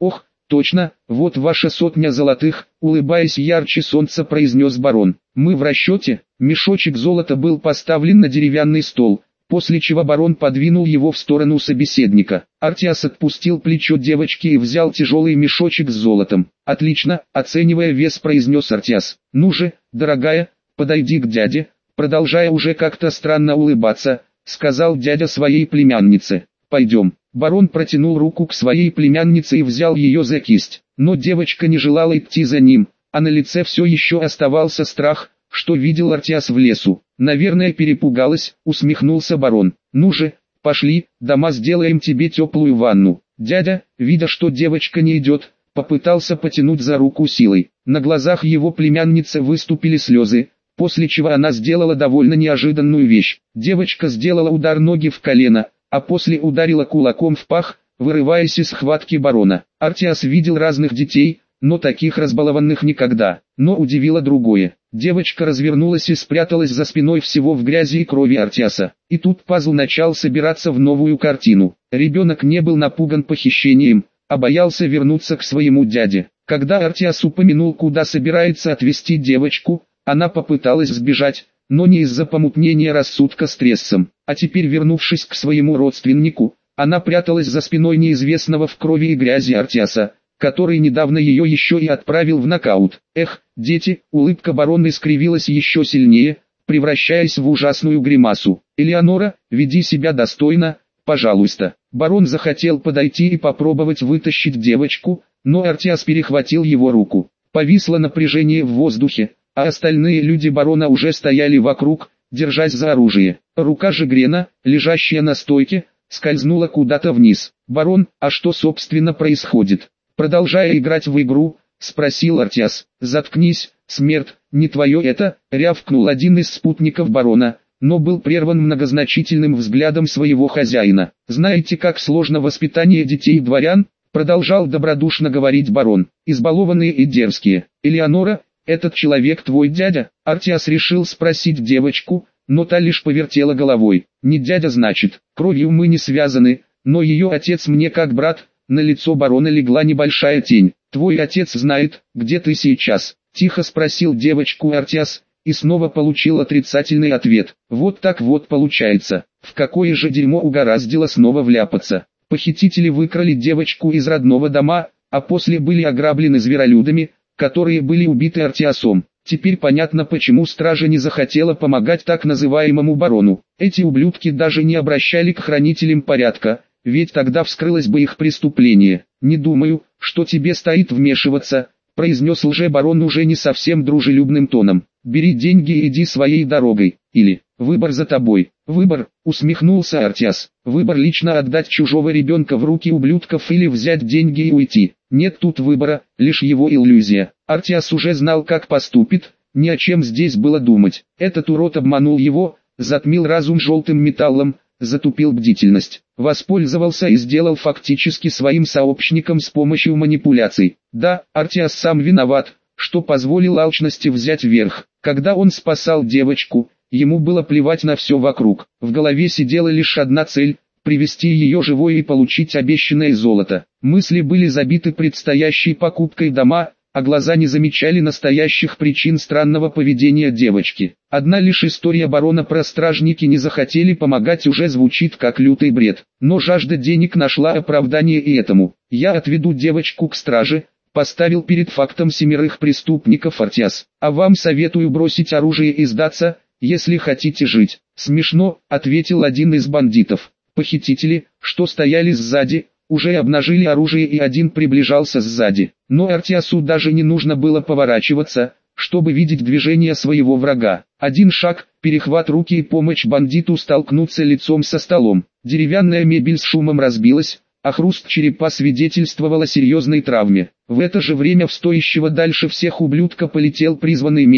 Точно, вот ваша сотня золотых, улыбаясь ярче солнца, произнес барон. Мы в расчете. Мешочек золота был поставлен на деревянный стол, после чего барон подвинул его в сторону собеседника. Артиас отпустил плечо девочки и взял тяжелый мешочек с золотом. Отлично, оценивая вес, произнес Артиас. Ну же, дорогая, подойди к дяде, продолжая уже как-то странно улыбаться, сказал дядя своей племяннице. Пойдем. Барон протянул руку к своей племяннице и взял ее за кисть, но девочка не желала идти за ним, а на лице все еще оставался страх, что видел Артиас в лесу. Наверное, перепугалась, усмехнулся барон. Ну же, пошли, дома сделаем тебе теплую ванну. Дядя, видя, что девочка не идет, попытался потянуть за руку силой. На глазах его племянницы выступили слезы, после чего она сделала довольно неожиданную вещь. Девочка сделала удар ноги в колено, а после ударила кулаком в пах, вырываясь из схватки барона. Артиас видел разных детей, но таких разбалованных никогда. Но удивило другое. Девочка развернулась и спряталась за спиной всего в грязи и крови Артиаса. И тут пазл начал собираться в новую картину. Ребенок не был напуган похищением, а боялся вернуться к своему дяде. Когда Артиас упомянул, куда собирается отвезти девочку, она попыталась сбежать, но не из-за помутнения рассудка стрессом. А теперь, вернувшись к своему родственнику, она пряталась за спиной неизвестного в крови и грязи Артиаса, который недавно ее еще и отправил в нокаут. Эх, дети, улыбка барона искривилась еще сильнее, превращаясь в ужасную гримасу. Элеонора, веди себя достойно, пожалуйста. Барон захотел подойти и попробовать вытащить девочку, но Артиас перехватил его руку. Повисло напряжение в воздухе, а остальные люди барона уже стояли вокруг, держась за оружие. Рука же Грена, лежащая на стойке, скользнула куда-то вниз. «Барон, а что собственно происходит?» Продолжая играть в игру, спросил Артиас. «Заткнись, смерть, не твое это», рявкнул один из спутников барона, но был прерван многозначительным взглядом своего хозяина. «Знаете, как сложно воспитание детей дворян?» Продолжал добродушно говорить барон. «Избалованные и дерзкие. Элеонора, этот человек твой дядя?» Артиас решил спросить девочку, но та лишь повертела головой. «Не дядя, значит, кровью мы не связаны, но ее отец мне как брат». На лицо барона легла небольшая тень. «Твой отец знает, где ты сейчас?» Тихо спросил девочку Артиас, и снова получил отрицательный ответ. Вот так вот получается. В какое же дерьмо угораздило снова вляпаться. Похитители выкрали девочку из родного дома, а после были ограблены зверолюдами, которые были убиты Артиасом. Теперь понятно, почему стража не захотела помогать так называемому барону. Эти ублюдки даже не обращали к хранителям порядка, ведь тогда вскрылось бы их преступление. «Не думаю, что тебе стоит вмешиваться», — произнес лже-барон уже не совсем дружелюбным тоном. «Бери деньги и иди своей дорогой, или, выбор за тобой». «Выбор», — усмехнулся Артиас. «Выбор лично отдать чужого ребенка в руки ублюдков или взять деньги и уйти. Нет тут выбора, лишь его иллюзия». Артиас уже знал, как поступит, ни о чем здесь было думать. Этот урод обманул его, затмил разум желтым металлом, затупил бдительность, воспользовался и сделал фактически своим сообщником с помощью манипуляций. Да, Артиас сам виноват, что позволил алчности взять верх. Когда он спасал девочку, ему было плевать на все вокруг. В голове сидела лишь одна цель – привести ее живой и получить обещанное золото. Мысли были забиты предстоящей покупкой дома, а глаза не замечали настоящих причин странного поведения девочки. Одна лишь история барона про стражники не захотели помогать уже звучит как лютый бред. Но жажда денег нашла оправдание и этому. «Я отведу девочку к страже», поставил перед фактом семерых преступников Артиас. «А вам советую бросить оружие и сдаться, если хотите жить». «Смешно», ответил один из бандитов. Похитители, что стояли сзади, уже обнажили оружие и один приближался сзади. Но Артиасу даже не нужно было поворачиваться, чтобы видеть движение своего врага. Один шаг, перехват руки и помощь бандиту столкнуться лицом со столом. Деревянная мебель с шумом разбилась, а хруст черепа свидетельствовал о серьезной травме. В это же время в стоящего дальше всех ублюдка полетел призванный меч,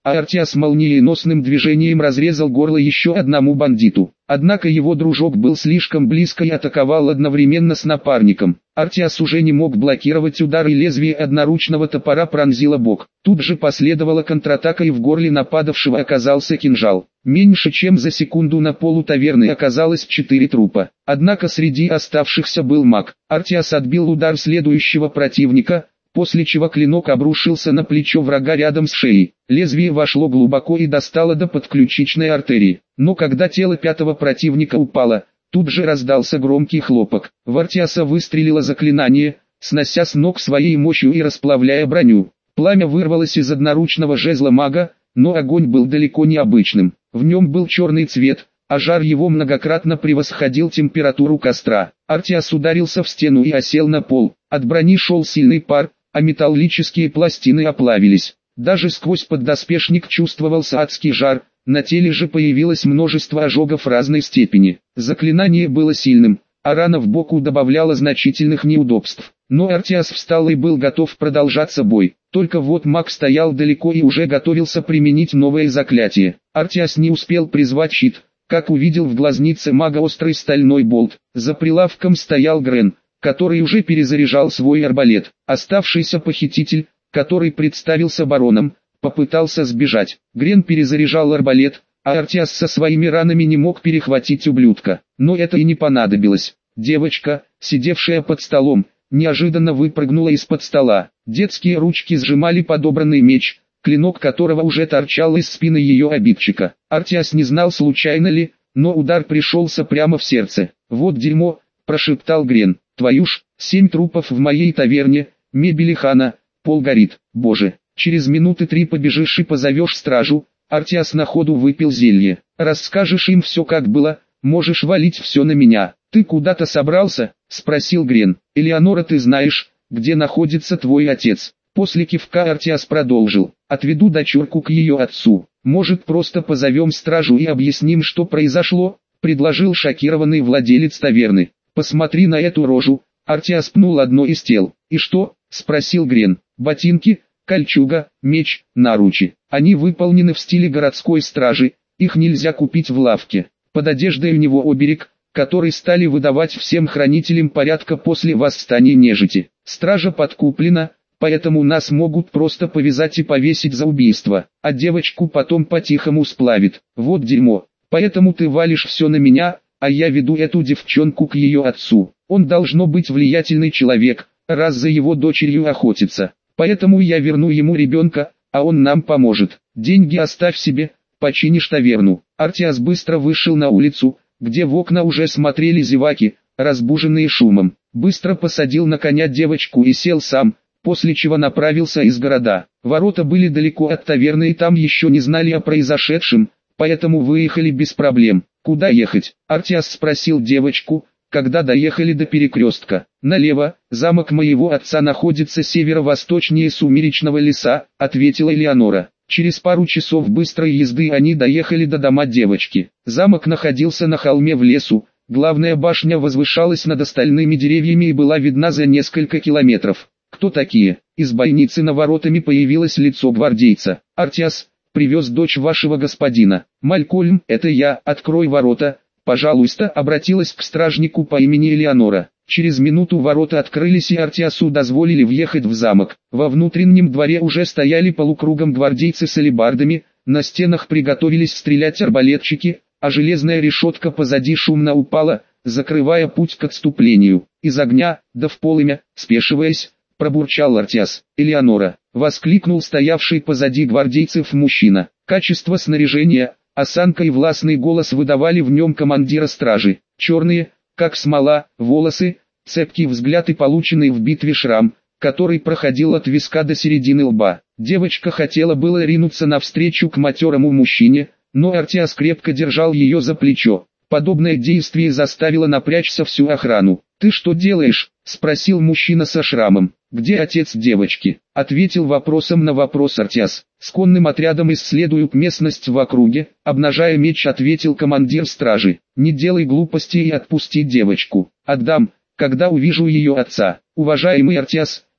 а Артиас молниеносным движением разрезал горло еще одному бандиту. Однако его дружок был слишком близко и атаковал одновременно с напарником. Артиас уже не мог блокировать удар, и лезвие одноручного топора пронзило бок. Тут же последовала контратака, и в горле нападавшего оказался кинжал. Меньше чем за секунду на полу таверны оказалось четыре трупа. Однако среди оставшихся был маг. Артиас отбил удар следующего противника, после чего клинок обрушился на плечо врага рядом с шеей. Лезвие вошло глубоко и достало до подключичной артерии. Но когда тело пятого противника упало, тут же раздался громкий хлопок. В Артиаса выстрелило заклинание, снося с ног своей мощью и расплавляя броню. Пламя вырвалось из одноручного жезла мага, но огонь был далеко не обычным. В нем был черный цвет, а жар его многократно превосходил температуру костра. Артиас ударился в стену и осел на пол. От брони шел сильный пар, а металлические пластины оплавились. Даже сквозь поддоспешник чувствовался адский жар, на теле же появилось множество ожогов разной степени. Заклинание было сильным, а рана в боку добавляла значительных неудобств. Но Артиас встал и был готов продолжаться бой. Только вот маг стоял далеко и уже готовился применить новое заклятие. Артиас не успел призвать щит, как увидел в глазнице мага острый стальной болт. За прилавком стоял Грен, который уже перезаряжал свой арбалет. Оставшийся похититель, который представился бароном, попытался сбежать. Грен перезаряжал арбалет, а Артиас со своими ранами не мог перехватить ублюдка. Но это и не понадобилось. Девочка, сидевшая под столом, неожиданно выпрыгнула из-под стола. Детские ручки сжимали подобранный меч, клинок которого уже торчал из спины ее обидчика. Артиас не знал, случайно ли, но удар пришелся прямо в сердце. «Вот дерьмо», – прошептал Грен. «Твою ж, семь трупов в моей таверне, мебели хана, пол горит, боже». Через минуты три побежишь и позовешь стражу. Артиас на ходу выпил зелье. «Расскажешь им все, как было, можешь валить все на меня». «Ты куда-то собрался?» – спросил Грен. «Элеонора, ты знаешь, где находится твой отец?» После кивка Артиас продолжил. «Отведу дочурку к ее отцу. Может, просто позовем стражу и объясним, что произошло?» – предложил шокированный владелец таверны. «Посмотри на эту рожу». Артиас пнул одно из тел. «И что?» – спросил Грен. «Ботинки, кольчуга, меч, наручи. Они выполнены в стиле городской стражи, их нельзя купить в лавке. Под одеждой у него оберег, который стали выдавать всем хранителям порядка после восстания нежити. Стража подкуплена, поэтому нас могут просто повязать и повесить за убийство, а девочку потом по-тихому сплавит. Вот дерьмо. Поэтому ты валишь все на меня, а я веду эту девчонку к ее отцу. Он должно быть влиятельный человек, раз за его дочерью охотится. Поэтому я верну ему ребенка, а он нам поможет. Деньги оставь себе, починишь таверну». Артиас быстро вышел на улицу, где в окна уже смотрели зеваки, разбуженные шумом. Быстро посадил на коня девочку и сел сам, после чего направился из города. Ворота были далеко от таверны и там еще не знали о произошедшем, поэтому выехали без проблем. «Куда ехать?» Артиас спросил девочку, когда доехали до перекрестка. «Налево, замок моего отца находится северо-восточнее Сумеречного леса», ответила Элеонора. Через пару часов быстрой езды они доехали до дома девочки. Замок находился на холме в лесу, главная башня возвышалась над остальными деревьями и была видна за несколько километров. «Кто такие?» Из бойницы на воротами появилось лицо гвардейца. «Артиас, привез дочь вашего господина». «Малькольм, это я, открой ворота, пожалуйста», обратилась к стражнику по имени Элеонора. Через минуту ворота открылись и Артиасу дозволили въехать в замок. Во внутреннем дворе уже стояли полукругом гвардейцы с алебардами, на стенах приготовились стрелять арбалетчики, а железная решетка позади шумно упала, закрывая путь к отступлению. «Из огня, да в полымя», спешиваясь, пробурчал Артиас. «Элеонора», воскликнул стоявший позади гвардейцев мужчина. Качество снаряжения, осанка и властный голос выдавали в нем командира стражи. Черные, как смола, волосы, цепкий взгляд и полученный в битве шрам, который проходил от виска до середины лба. Девочка хотела было ринуться навстречу к матерому мужчине, но Артиас крепко держал ее за плечо. Подобное действие заставило напрячься всю охрану. «Ты что делаешь?» – спросил мужчина со шрамом. «Где отец девочки?» – ответил вопросом на вопрос Артиас. «С конным отрядом исследуют местность в округе», – обнажая меч, ответил командир стражи. «Не делай глупостей и отпусти девочку. Отдам, когда увижу ее отца». «Уважаемый Артиас,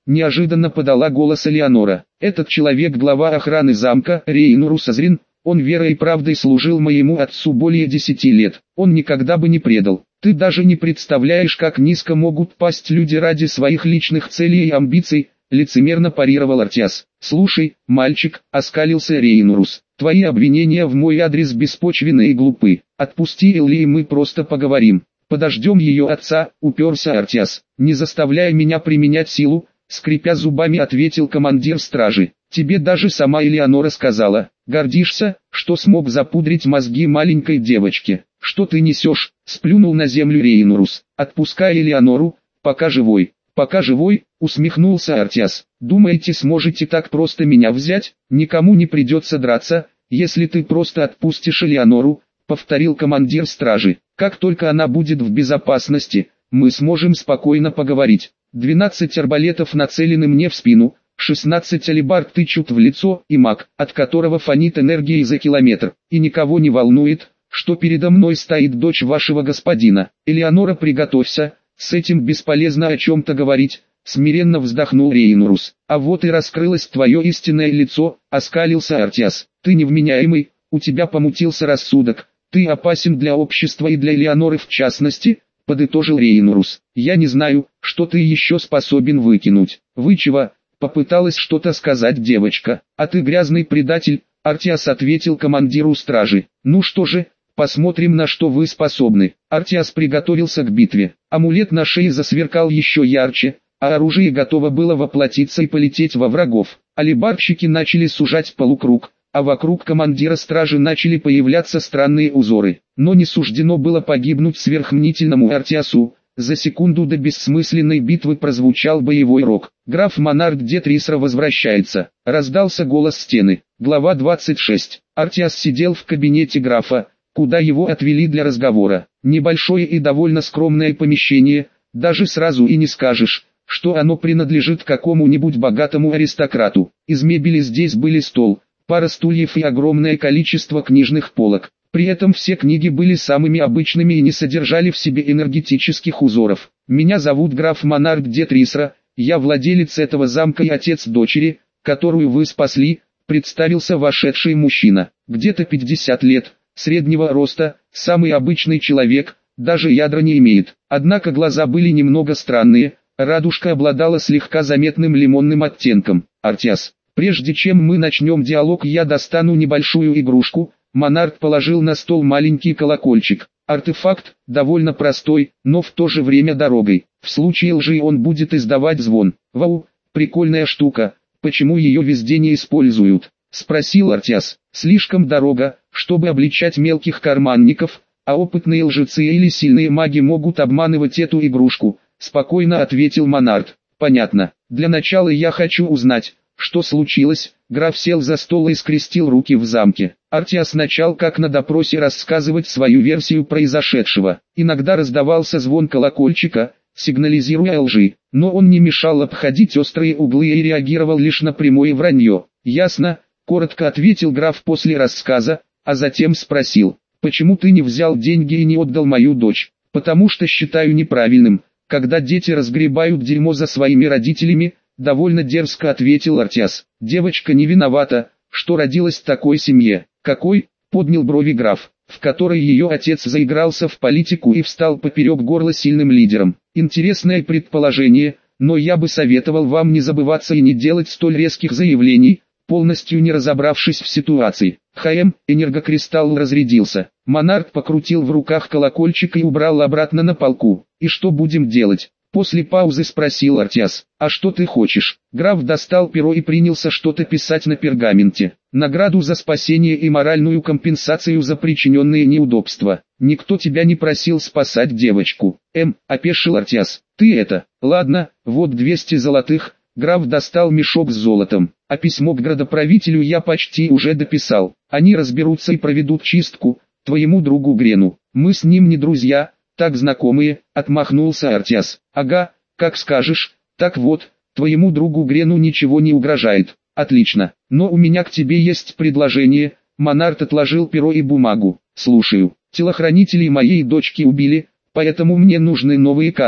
неожиданно подала голос Элеонора. Этот человек глава охраны замка, Рейнур Сазрин, он верой и правдой служил моему отцу более десяти лет, он никогда бы не предал. Ты даже не представляешь, как низко могут пасть люди ради своих личных целей и амбиций, лицемерно парировал Артиас. Слушай, мальчик, оскалился Рейнурус, твои обвинения в мой адрес беспочвенны и глупы. Отпусти Элли и мы просто поговорим. Подождем ее отца, уперся Артиас. Не заставляй меня применять силу, скрипя зубами ответил командир стражи. Тебе даже сама Элеонора сказала. Гордишься, что смог запудрить мозги маленькой девочке? Что ты несешь? Сплюнул на землю Рейнурус. Отпускай Элеонору, пока живой. Пока живой, усмехнулся Артиас. Думаете, сможете так просто меня взять? Никому не придется драться, если ты просто отпустишь Элеонору, повторил командир стражи. Как только она будет в безопасности, мы сможем спокойно поговорить. Двенадцать арбалетов нацелены мне в спину, шестнадцать алебард тычут в лицо, и маг, от которого фонит энергией за километр, и никого не волнует, что передо мной стоит дочь вашего господина. Элеонора, приготовься, с этим бесполезно о чем-то говорить, смиренно вздохнул Рейнурус. А вот и раскрылось твое истинное лицо, оскалился Артиас. Ты невменяемый, у тебя помутился рассудок, ты опасен для общества и для Элеоноры в частности, подытожил Рейнурус. Я не знаю, что ты еще способен выкинуть. Вы чего? Попыталась что-то сказать девочка. А ты грязный предатель, Артиас ответил командиру стражи. Ну что же, посмотрим, на что вы способны. Артиас приготовился к битве. Амулет на шее засверкал еще ярче, а оружие готово было воплотиться и полететь во врагов. Алебардщики начали сужать полукруг, а вокруг командира стражи начали появляться странные узоры. Но не суждено было погибнуть сверхмнительному Артиасу. За секунду до бессмысленной битвы прозвучал боевой рог. Граф Монард де Трисра возвращается. Раздался голос стены. Глава двадцать шесть. Артиас сидел в кабинете графа, куда его отвели для разговора. Небольшое и довольно скромное помещение, даже сразу и не скажешь, что оно принадлежит какому-нибудь богатому аристократу. Из мебели здесь были стол, пара стульев и огромное количество книжных полок. При этом все книги были самыми обычными и не содержали в себе энергетических узоров. Меня зовут граф Монард де Трисра, я владелец этого замка и отец дочери, которую вы спасли, представился вошедший мужчина. Где-то пятьдесят лет, среднего роста, самый обычный человек, даже ядра не имеет. Однако глаза были немного странные, радужка обладала слегка заметным лимонным оттенком. Артиас, прежде чем мы начнем диалог, я достану небольшую игрушку. Монард положил на стол маленький колокольчик. Артефакт, довольно простой, но в то же время дорогой. В случае лжи он будет издавать звон. Вау, прикольная штука, почему ее везде не используют? Спросил Артиас. Слишком дорого, чтобы обличать мелких карманников, а опытные лжецы или сильные маги могут обманывать эту игрушку, спокойно ответил Монард. Понятно. Для начала я хочу узнать, что случилось. Граф сел за стол и скрестил руки в замке. Артиас начал, как на допросе, рассказывать свою версию произошедшего. Иногда раздавался звон колокольчика, сигнализируя о лжи, но он не мешал обходить острые углы и реагировал лишь на прямое вранье. «Ясно», — коротко ответил граф после рассказа, а затем спросил, «Почему ты не взял деньги и не отдал мою дочь?» «Потому что считаю неправильным, когда дети разгребают дерьмо за своими родителями», — довольно дерзко ответил Артиас. «Девочка не виновата, что родилась в такой семье». «Какой?» — поднял брови граф, в которой ее отец заигрался в политику и встал поперек горла сильным лидером. «Интересное предположение, но я бы советовал вам не забываться и не делать столь резких заявлений, полностью не разобравшись в ситуации». «Хаэм», энергокристалл разрядился. Монард покрутил в руках колокольчик и убрал обратно на полку. «И что будем делать?» После паузы спросил Артиас. «А что ты хочешь?» Граф достал перо и принялся что-то писать на пергаменте. «Награду за спасение и моральную компенсацию за причиненные неудобства. Никто тебя не просил спасать девочку». «Эм», опешил Артиас. «Ты это...» «Ладно, вот двести золотых». Граф достал мешок с золотом. «А письмо к градоправителю я почти уже дописал. Они разберутся и проведут чистку, твоему другу Грену. Мы с ним не друзья, так знакомые», — отмахнулся Артиас. «Ага, как скажешь. Так вот, твоему другу Грену ничего не угрожает». «Отлично. Но у меня к тебе есть предложение». Монард отложил перо и бумагу. «Слушаю. Телохранителей моей дочки убили, поэтому мне нужны новые кадры.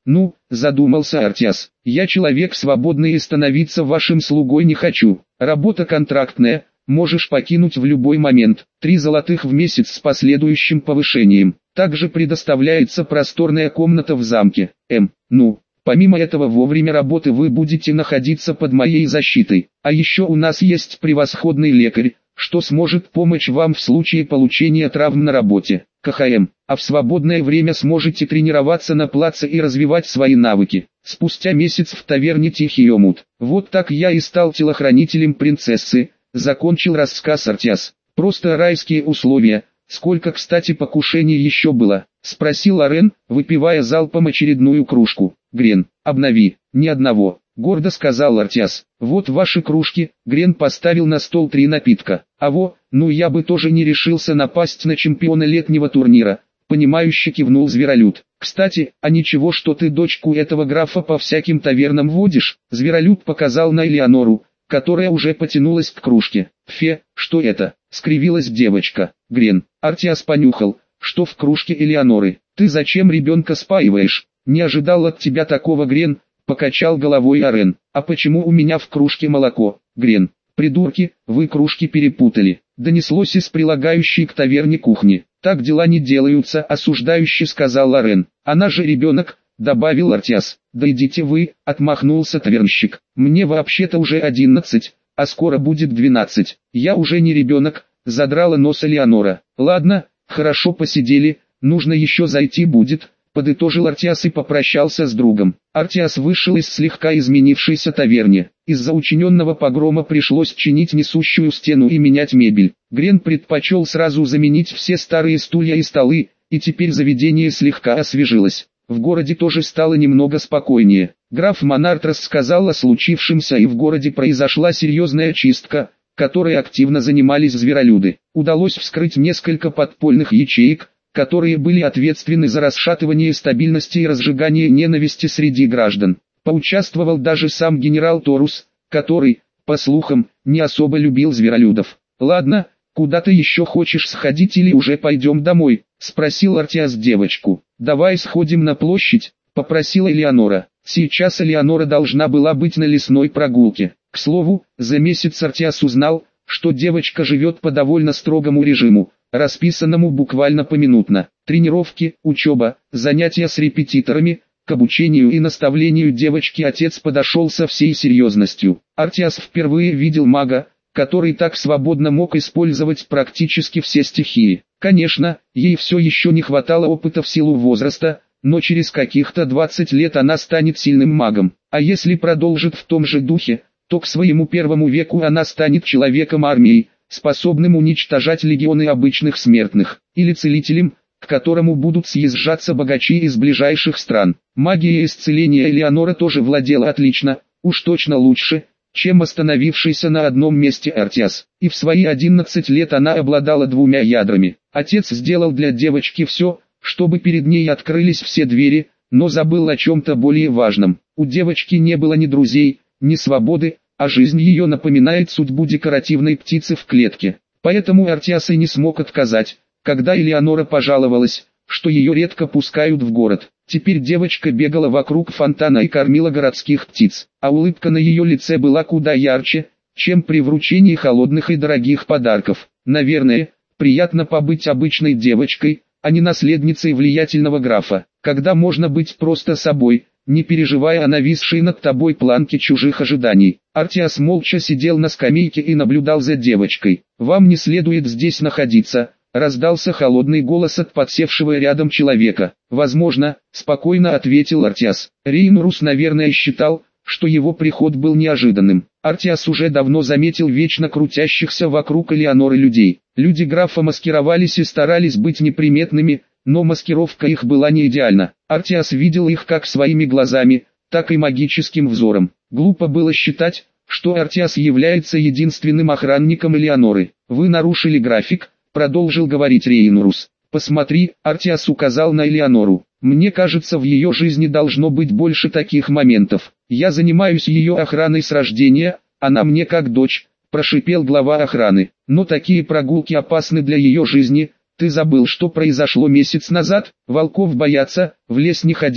Ну, задумался Артиас, я человек свободный и становиться вашим слугой не хочу. Работа контрактная, можешь покинуть в любой момент. Три золотых в месяц с последующим повышением. Также предоставляется просторная комната в замке. М. Ну, помимо этого во время работы вы будете находиться под моей защитой. А еще у нас есть превосходный лекарь, что сможет помочь вам в случае получения травм на работе. КХМ. А в свободное время сможете тренироваться на плаце и развивать свои навыки. Спустя месяц в таверне Тихий омут. Вот так я и стал телохранителем принцессы, закончил рассказ Артиас. Просто райские условия. Сколько, кстати, покушений еще было? Спросил Арен, выпивая залпом очередную кружку. Грен, обнови. Ни одного. Гордо сказал Артиас. Вот ваши кружки. Грен поставил на стол три напитка. А во, ну я бы тоже не решился напасть на чемпиона летнего турнира. Понимающе кивнул Зверолюд. Кстати, а ничего, что ты дочку этого графа по всяким тавернам водишь? Зверолюд показал на Элеонору, которая уже потянулась к кружке. Фе, что это? Скривилась девочка. Грен. Артиас понюхал, что в кружке Элеоноры. Ты зачем ребенка спаиваешь? Не ожидал от тебя такого, Грен. Покачал головой Арен. А почему у меня в кружке молоко? Грен. Придурки, вы кружки перепутали. Донеслось из прилагающей к таверне кухни. Так дела не делаются, осуждающе сказал Арен. Она же ребенок, добавил Артиас. Да идите вы, отмахнулся тавернщик. Мне вообще-то уже одиннадцать, а скоро будет двенадцать. Я уже не ребенок, задрала нос Элеонора. Ладно, хорошо посидели, нужно еще зайти будет. Подытожил Артиас и попрощался с другом. Артиас вышел из слегка изменившейся таверни. Из-за учиненного погрома пришлось чинить несущую стену и менять мебель. Грен предпочел сразу заменить все старые стулья и столы, и теперь заведение слегка освежилось. В городе тоже стало немного спокойнее. Граф Монарт рассказал о случившемся, и в городе произошла серьезная чистка, которой активно занимались зверолюды. Удалось вскрыть несколько подпольных ячеек, которые были ответственны за расшатывание стабильности и разжигание ненависти среди граждан. Поучаствовал даже сам генерал Торус, который, по слухам, не особо любил зверолюдов. «Ладно, куда ты еще хочешь сходить или уже пойдем домой?» — спросил Артиас девочку. «Давай сходим на площадь», — попросила Элеонора. Сейчас Элеонора должна была быть на лесной прогулке. К слову, за месяц Артиас узнал, что девочка живет по довольно строгому режиму, расписанному буквально поминутно. Тренировки, учеба, занятия с репетиторами, к обучению и наставлению девочки отец подошел со всей серьезностью. Артиас впервые видел мага, который так свободно мог использовать практически все стихии. Конечно, ей все еще не хватало опыта в силу возраста, но через каких-то двадцать лет она станет сильным магом. А если продолжит в том же духе, то к своему первому веку она станет человеком-армией, способным уничтожать легионы обычных смертных, или целителем, к которому будут съезжаться богачи из ближайших стран. Магия исцеления Элеонора тоже владела отлично, уж точно лучше, чем остановившийся на одном месте Артиас. И в свои одиннадцать лет она обладала двумя ядрами. Отец сделал для девочки все, чтобы перед ней открылись все двери, но забыл о чем-то более важном. У девочки не было ни друзей, ни свободы, а жизнь ее напоминает судьбу декоративной птицы в клетке. Поэтому Артиас и не смог отказать, когда Элеонора пожаловалась, что ее редко пускают в город. Теперь девочка бегала вокруг фонтана и кормила городских птиц, а улыбка на ее лице была куда ярче, чем при вручении холодных и дорогих подарков. Наверное, приятно побыть обычной девочкой, а не наследницей влиятельного графа, когда можно быть просто собой, не переживая о нависшей над тобой планке чужих ожиданий. Артиас молча сидел на скамейке и наблюдал за девочкой. «Вам не следует здесь находиться», — раздался холодный голос от подсевшего рядом человека. «Возможно», — спокойно ответил Артиас. Рейнурус, наверное, считал, что его приход был неожиданным. Артиас уже давно заметил вечно крутящихся вокруг Элеоноры людей. Люди графа маскировались и старались быть неприметными, но маскировка их была не идеальна. Артиас видел их как своими глазами, так и магическим взором. Глупо было считать, что Артиас является единственным охранником Элеоноры. «Вы нарушили график», — продолжил говорить Рейнурус. «Посмотри», — Артиас указал на Элеонору. «Мне кажется, в ее жизни должно быть больше таких моментов. Я занимаюсь ее охраной с рождения, она мне как дочь», — прошипел глава охраны. «Но такие прогулки опасны для ее жизни. Ты забыл, что произошло месяц назад? Волков боятся, в лес не ходить»,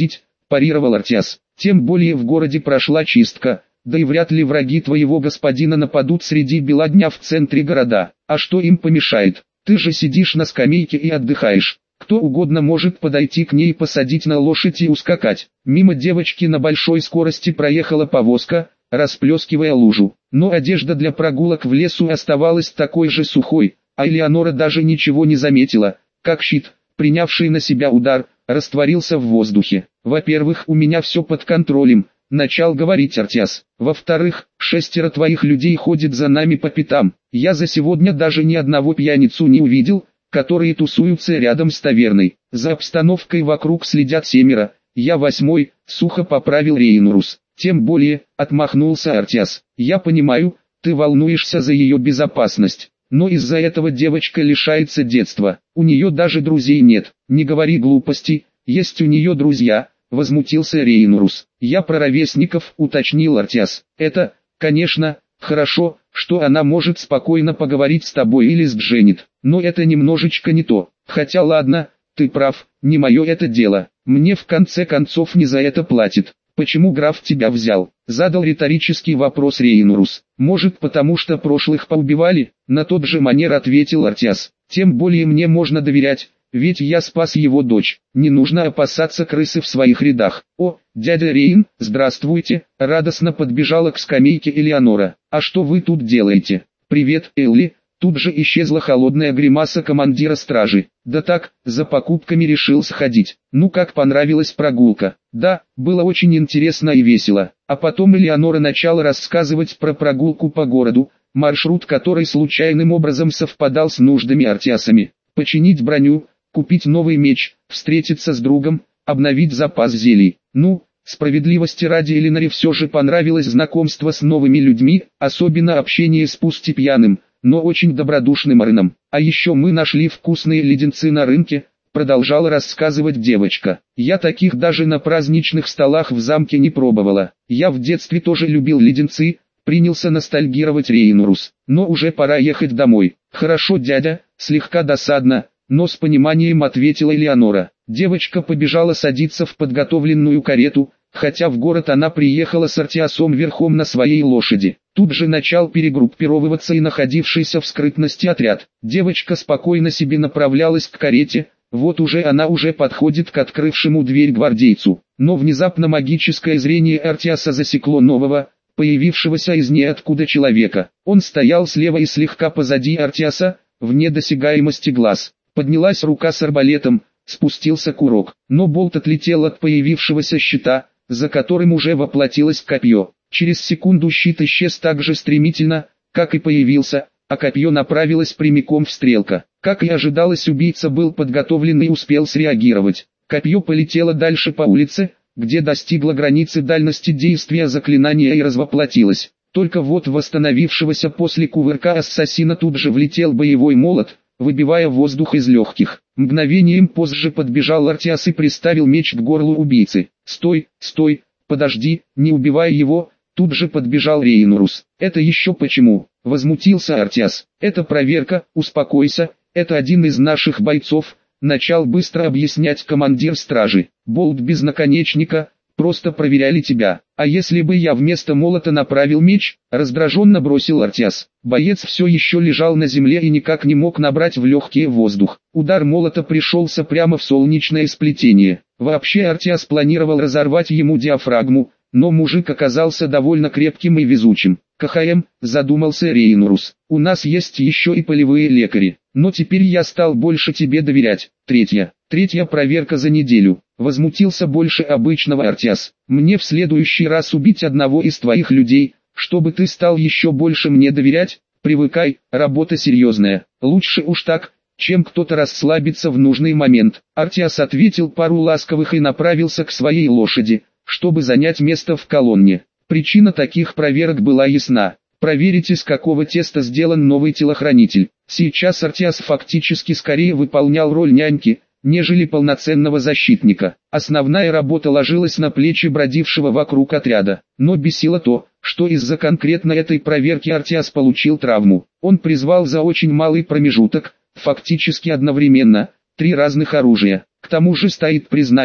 парировал Артиас. Тем более в городе прошла чистка, да и вряд ли враги твоего господина нападут среди бела дня в центре города. А что им помешает? Ты же сидишь на скамейке и отдыхаешь. Кто угодно может подойти к ней, посадить на лошадь и ускакать. Мимо девочки на большой скорости проехала повозка, расплескивая лужу. Но одежда для прогулок в лесу оставалась такой же сухой, а Элеонора даже ничего не заметила, как щит, принявший на себя удар, растворился в воздухе. «Во-первых, у меня все под контролем», — начал говорить Артиас. «Во-вторых, шестеро твоих людей ходят за нами по пятам. Я за сегодня даже ни одного пьяницу не увидел, которые тусуются рядом с таверной. За обстановкой вокруг следят семеро, я восьмой», — сухо поправил Рейнурус. «Тем более», — отмахнулся Артиас, — «я понимаю, ты волнуешься за ее безопасность. Но из-за этого девочка лишается детства, у нее даже друзей нет». «Не говори глупостей, есть у нее друзья», — возмутился Рейнурус. «Я про ровесников», — уточнил Артиас. «Это, конечно, хорошо, что она может спокойно поговорить с тобой или с Дженнет, но это немножечко не то. Хотя ладно, ты прав, не мое это дело, мне в конце концов не за это платит». «Почему граф тебя взял?» — задал риторический вопрос Рейнурус. «Может, потому что прошлых поубивали?» — на тот же манер ответил Артиас. «Тем более мне можно доверять, ведь я спас его дочь. Не нужно опасаться крысы в своих рядах». «О, дядя Рейн, здравствуйте!» — радостно подбежала к скамейке Элеонора. «А что вы тут делаете?» «Привет, Элли!» Тут же исчезла холодная гримаса командира стражи. «Да так, за покупками решил сходить. Ну как понравилась прогулка?» «Да, было очень интересно и весело». А потом Элеонора начала рассказывать про прогулку по городу, маршрут который случайным образом совпадал с нуждами Артиасами. Починить броню, купить новый меч, встретиться с другом, обновить запас зелий. Ну, справедливости ради, Элеоноре все же понравилось знакомство с новыми людьми, особенно общение с пусть и пьяным, но очень добродушным Арыном. «А еще мы нашли вкусные леденцы на рынке», — продолжала рассказывать девочка. «Я таких даже на праздничных столах в замке не пробовала. Я в детстве тоже любил леденцы», — принялся ностальгировать Рейнурус. «Но уже пора ехать домой». «Хорошо, дядя», — слегка досадно, но с пониманием ответила Элеонора. Девочка побежала садиться в подготовленную карету, хотя в город она приехала с Артиасом верхом на своей лошади. Тут же начал перегруппировываться и находившийся в скрытности отряд. Девочка спокойно себе направлялась к карете, вот уже она уже подходит к открывшему дверь гвардейцу. Но внезапно магическое зрение Артиаса засекло нового, появившегося из ниоткуда человека. Он стоял слева и слегка позади Артиаса, вне досягаемости глаз. Поднялась рука с арбалетом, спустился курок, но болт отлетел от появившегося щита, за которым уже воплотилось копье. Через секунду щит исчез так же стремительно, как и появился, а копье направилось прямиком в стрелка. Как и ожидалось, убийца был подготовлен и успел среагировать. Копье полетело дальше по улице, где достигло границы дальности действия заклинания и развоплотилось. Только вот в восстановившегося после кувырка ассасина тут же влетел боевой молот, выбивая воздух из легких. Мгновением позже подбежал Артиас и приставил меч к горлу убийцы. «Стой, стой, подожди, не убивай его!» Тут же подбежал Рейнурус. «Это еще почему?» — возмутился Артиас. «Это проверка, успокойся, это один из наших бойцов», — начал быстро объяснять командир стражи. «Болт без наконечника, просто проверяли тебя. А если бы я вместо молота направил меч?» — раздраженно бросил Артиас. Боец все еще лежал на земле и никак не мог набрать в легкие воздух. Удар молота пришелся прямо в солнечное сплетение. Вообще Артиас планировал разорвать ему диафрагму, но мужик оказался довольно крепким и везучим. «КХМ», — задумался Рейнурус, — «у нас есть еще и полевые лекари, но теперь я стал больше тебе доверять». Третья, третья проверка за неделю. Возмутился больше обычного Артиас. «Мне в следующий раз убить одного из твоих людей, чтобы ты стал еще больше мне доверять? Привыкай, работа серьезная. Лучше уж так, чем кто-то расслабится в нужный момент». Артиас ответил пару ласковых и направился к своей лошади, чтобы занять место в колонне. Причина таких проверок была ясна. Проверить, из какого теста сделан новый телохранитель. Сейчас Артиас фактически скорее выполнял роль няньки, нежели полноценного защитника. Основная работа ложилась на плечи бродившего вокруг отряда. Но бесило то, что из-за конкретно этой проверки Артиас получил травму. Он призвал за очень малый промежуток, фактически одновременно, три разных оружия. К тому же стоит признать,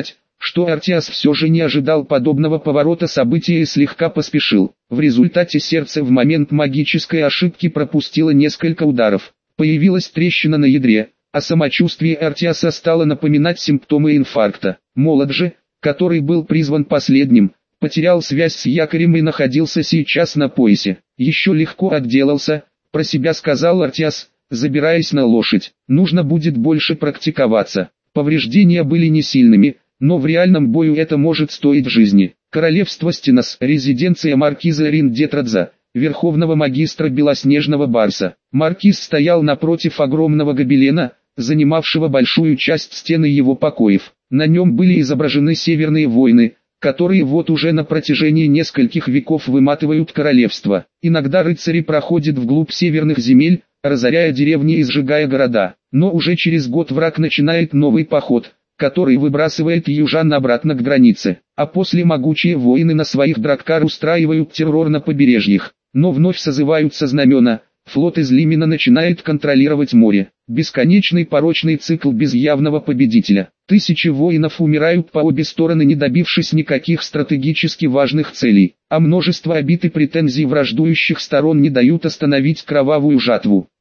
что Артиас все же не ожидал подобного поворота событий и слегка поспешил. В результате сердце в момент магической ошибки пропустило несколько ударов. Появилась трещина на ядре, а самочувствие Артиаса стало напоминать симптомы инфаркта. Молот же, который был призван последним, потерял связь с якорем и находился сейчас на поясе. Еще легко отделался, про себя сказал Артиас, забираясь на лошадь. Нужно будет больше практиковаться. Повреждения были не сильными, но в реальном бою это может стоить жизни. Королевство Стенос, резиденция маркиза Риндетрадза, верховного магистра Белоснежного Барса. Маркиз стоял напротив огромного гобелена, занимавшего большую часть стены его покоев. На нем были изображены северные войны, которые вот уже на протяжении нескольких веков выматывают королевство. Иногда рыцари проходят вглубь северных земель, разоряя деревни и сжигая города. Но уже через год враг начинает новый поход, который выбрасывает южан обратно к границе. А после могучие воины на своих драккар устраивают террор на побережьях. Но вновь созываются знамена, флот из Лимена начинает контролировать море. Бесконечный порочный цикл без явного победителя. Тысячи воинов умирают по обе стороны, не добившись никаких стратегически важных целей. А множество обид и претензий враждующих сторон не дают остановить кровавую жатву.